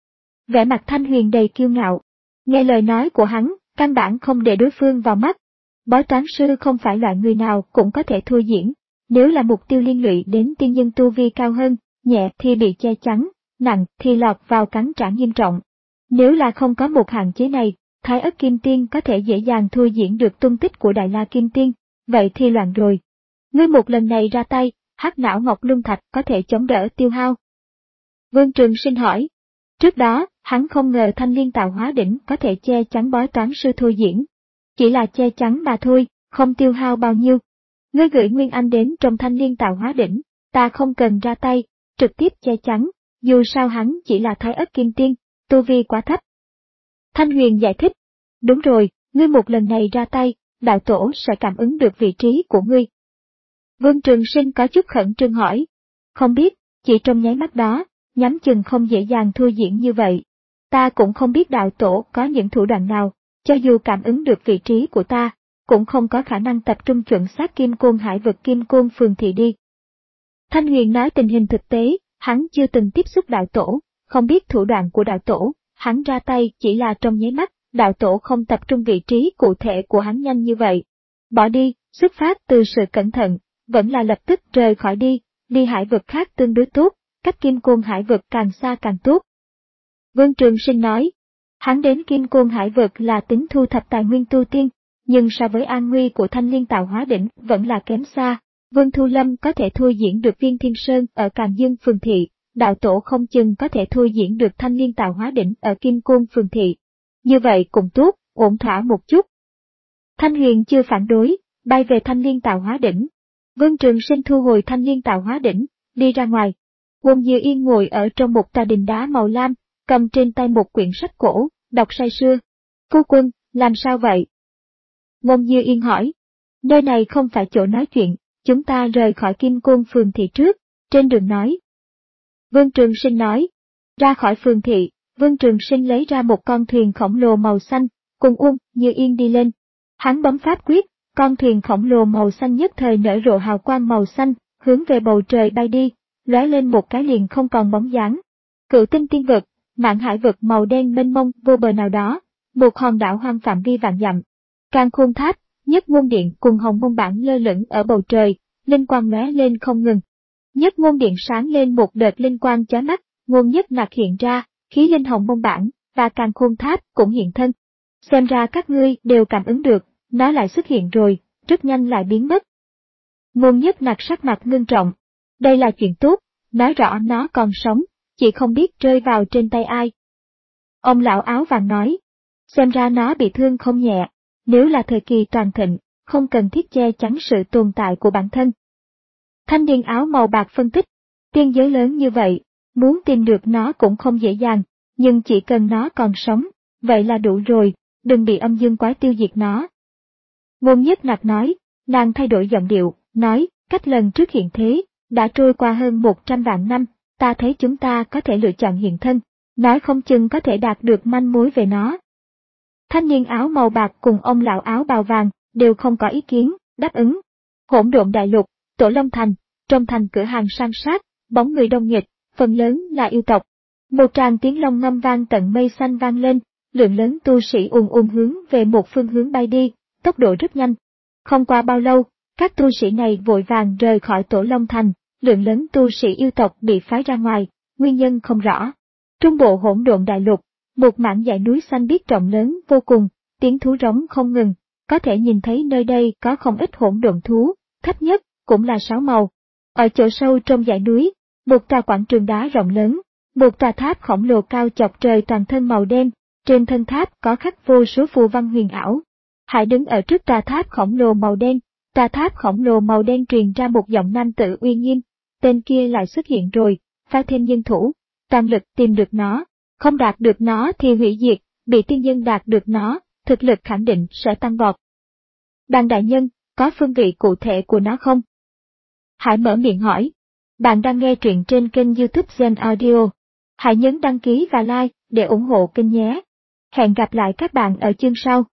Vẻ mặt Thanh Huyền đầy kiêu ngạo, nghe lời nói của hắn, căn bản không để đối phương vào mắt. Bói toán sư không phải loại người nào cũng có thể thôi diễn. Nếu là mục tiêu liên lụy đến tiên nhân tu vi cao hơn, nhẹ thì bị che chắn, nặng thì lọt vào cắn trả nghiêm trọng. Nếu là không có một hạn chế này, Thái Ất Kim Tiên có thể dễ dàng thôi diễn được tung tích của Đại La Kim Tiên, vậy thì loạn rồi. Ngươi một lần này ra tay, hắc não Ngọc Luân Thạch có thể chống đỡ tiêu hao. Vương Trường Sinh hỏi. Trước đó, hắn không ngờ Thanh Liên Tạo Hóa Đỉnh có thể che chắn bói toán sư thôi diễn. Chỉ là che chắn mà thôi, không tiêu hao bao nhiêu. Ngươi gửi Nguyên Anh đến trong Thanh Liên Tạo Hóa Đỉnh, ta không cần ra tay, trực tiếp che chắn, dù sao hắn chỉ là Thái Ất Kim Tiên, tu vi quá thấp. Thanh Huyền giải thích, đúng rồi, ngươi một lần này ra tay, đạo tổ sẽ cảm ứng được vị trí của ngươi. Vương Trường Sinh có chút khẩn trương hỏi, không biết, chỉ trong nháy mắt đó, nhắm chừng không dễ dàng thôi diễn như vậy. Ta cũng không biết đạo tổ có những thủ đoạn nào, cho dù cảm ứng được vị trí của ta, cũng không có khả năng tập trung chuẩn xác Kim Côn Hải vực Kim Côn Phường Thị đi. Thanh Huyền nói tình hình thực tế, hắn chưa từng tiếp xúc đạo tổ, không biết thủ đoạn của đạo tổ, hắn ra tay chỉ là trong nháy mắt, đạo tổ không tập trung vị trí cụ thể của hắn nhanh như vậy. Bỏ đi, xuất phát từ sự cẩn thận, vẫn là lập tức rời khỏi đi, đi hải vực khác tương đối tốt, cách Kim Côn Hải vực càng xa càng tốt. Vương Trường Sinh nói, hắn đến Kim Côn Hải vực là tính thu thập tài nguyên tu tiên, nhưng so với an nguy của Thanh Liên Tạo Hóa Đỉnh vẫn là kém xa. Vương Thu Lâm có thể thôi diễn được Viên Thiên Sơn ở Càn Dương Phường Thị, đạo tổ không chừng có thể thôi diễn được Thanh Liên Tạo Hóa Đỉnh ở Kim Côn Phường Thị. Như vậy cũng tốt, ổn thỏa một chút. Thanh Huyền chưa phản đối, bay về Thanh Liên Tạo Hóa Đỉnh. Vương Trường Sinh thu hồi Thanh Liên Tạo Hóa Đỉnh, đi ra ngoài. Quân Dư Yên ngồi ở trong một tòa đình đá màu lam, cầm trên tay một quyển sách cổ, đọc say sưa. Phu quân, làm sao vậy? Ngôn Dư Yên hỏi. Nơi này không phải chỗ nói chuyện, chúng ta rời khỏi Kim Côn Phường Thị trước, trên đường nói. Vương Trường Sinh nói. Ra khỏi phường thị, Vương Trường Sinh lấy ra một con thuyền khổng lồ màu xanh, cùng Uông Như Yên đi lên. Hắn bấm pháp quyết, con thuyền khổng lồ màu xanh nhất thời nở rộ hào quang màu xanh, hướng về bầu trời bay đi, lóe lên một cái liền không còn bóng dáng. Cựu tinh tiên vực, mạn hải vực màu đen mênh mông vô bờ nào đó, một hòn đảo hoang phạm vi vạn dặm. Càn Khôn Tháp, Nhất Ngôn Điện cùng Hồng Môn Bản lơ lửng ở bầu trời, linh quang lóe lên không ngừng. Nhất Ngôn Điện sáng lên một đợt linh quang chói mắt, Ngôn Nhất Nặc hiện ra, khí linh hồng môn bản, và càn khôn tháp cũng hiện thân. Xem ra các ngươi đều cảm ứng được, nó lại xuất hiện rồi, rất nhanh lại biến mất. Ngôn Nhất Nặc sắc mặt ngưng trọng. Đây là chuyện tốt, nói rõ nó còn sống, chỉ không biết rơi vào trên tay ai. Ông lão áo vàng nói, xem ra nó bị thương không nhẹ, nếu là thời kỳ toàn thịnh, không cần thiết che chắn sự tồn tại của bản thân. Thanh niên áo màu bạc phân tích, tiên giới lớn như vậy, muốn tìm được nó cũng không dễ dàng, nhưng chỉ cần nó còn sống, vậy là đủ rồi, đừng bị âm dương quái tiêu diệt nó. Ngôn Nhất Nặc nói, nàng thay đổi giọng điệu, nói, cách lần trước hiện thế, đã trôi qua hơn một trăm vạn năm, ta thấy chúng ta có thể lựa chọn hiện thân, nói không chừng có thể đạt được manh mối về nó. Thanh niên áo màu bạc cùng ông lão áo bào vàng, đều không có ý kiến, đáp ứng. Hỗn độn đại lục, Tổ Long Thành, trong thành cửa hàng san sát, bóng người đông nghịch, phần lớn là yêu tộc. Một tràng tiếng long ngâm vang tận mây xanh vang lên, lượng lớn tu sĩ ùn ùn hướng về một phương hướng bay đi, tốc độ rất nhanh. Không qua bao lâu, các tu sĩ này vội vàng rời khỏi Tổ Long Thành, lượng lớn tu sĩ yêu tộc bị phái ra ngoài, nguyên nhân không rõ. Trung bộ hỗn độn đại lục, một mảng dãy núi xanh biếc rộng lớn vô cùng, tiếng thú rống không ngừng, có thể nhìn thấy nơi đây có không ít hỗn độn thú, thấp nhất cũng là sáu màu. Ở chỗ sâu trong dãy núi, một tòa quảng trường đá rộng lớn, một tòa tháp khổng lồ cao chọc trời toàn thân màu đen, trên thân tháp có khắc vô số phù văn huyền ảo. Hải đứng ở trước tòa tháp khổng lồ màu đen, tòa tháp khổng lồ màu đen truyền ra một giọng nam tử uy nghiêm, tên kia lại xuất hiện rồi, phái thêm nhân thủ, toàn lực tìm được nó, không đạt được nó thì hủy diệt, bị tiên nhân đạt được nó, thực lực khẳng định sẽ tăng vọt. Đàn đại nhân, có phương vị cụ thể của nó không? Hải mở miệng hỏi. Bạn đang nghe truyện trên kênh YouTube Gen Audio. Hãy nhấn đăng ký và like để ủng hộ kênh nhé. Hẹn gặp lại các bạn ở chương sau.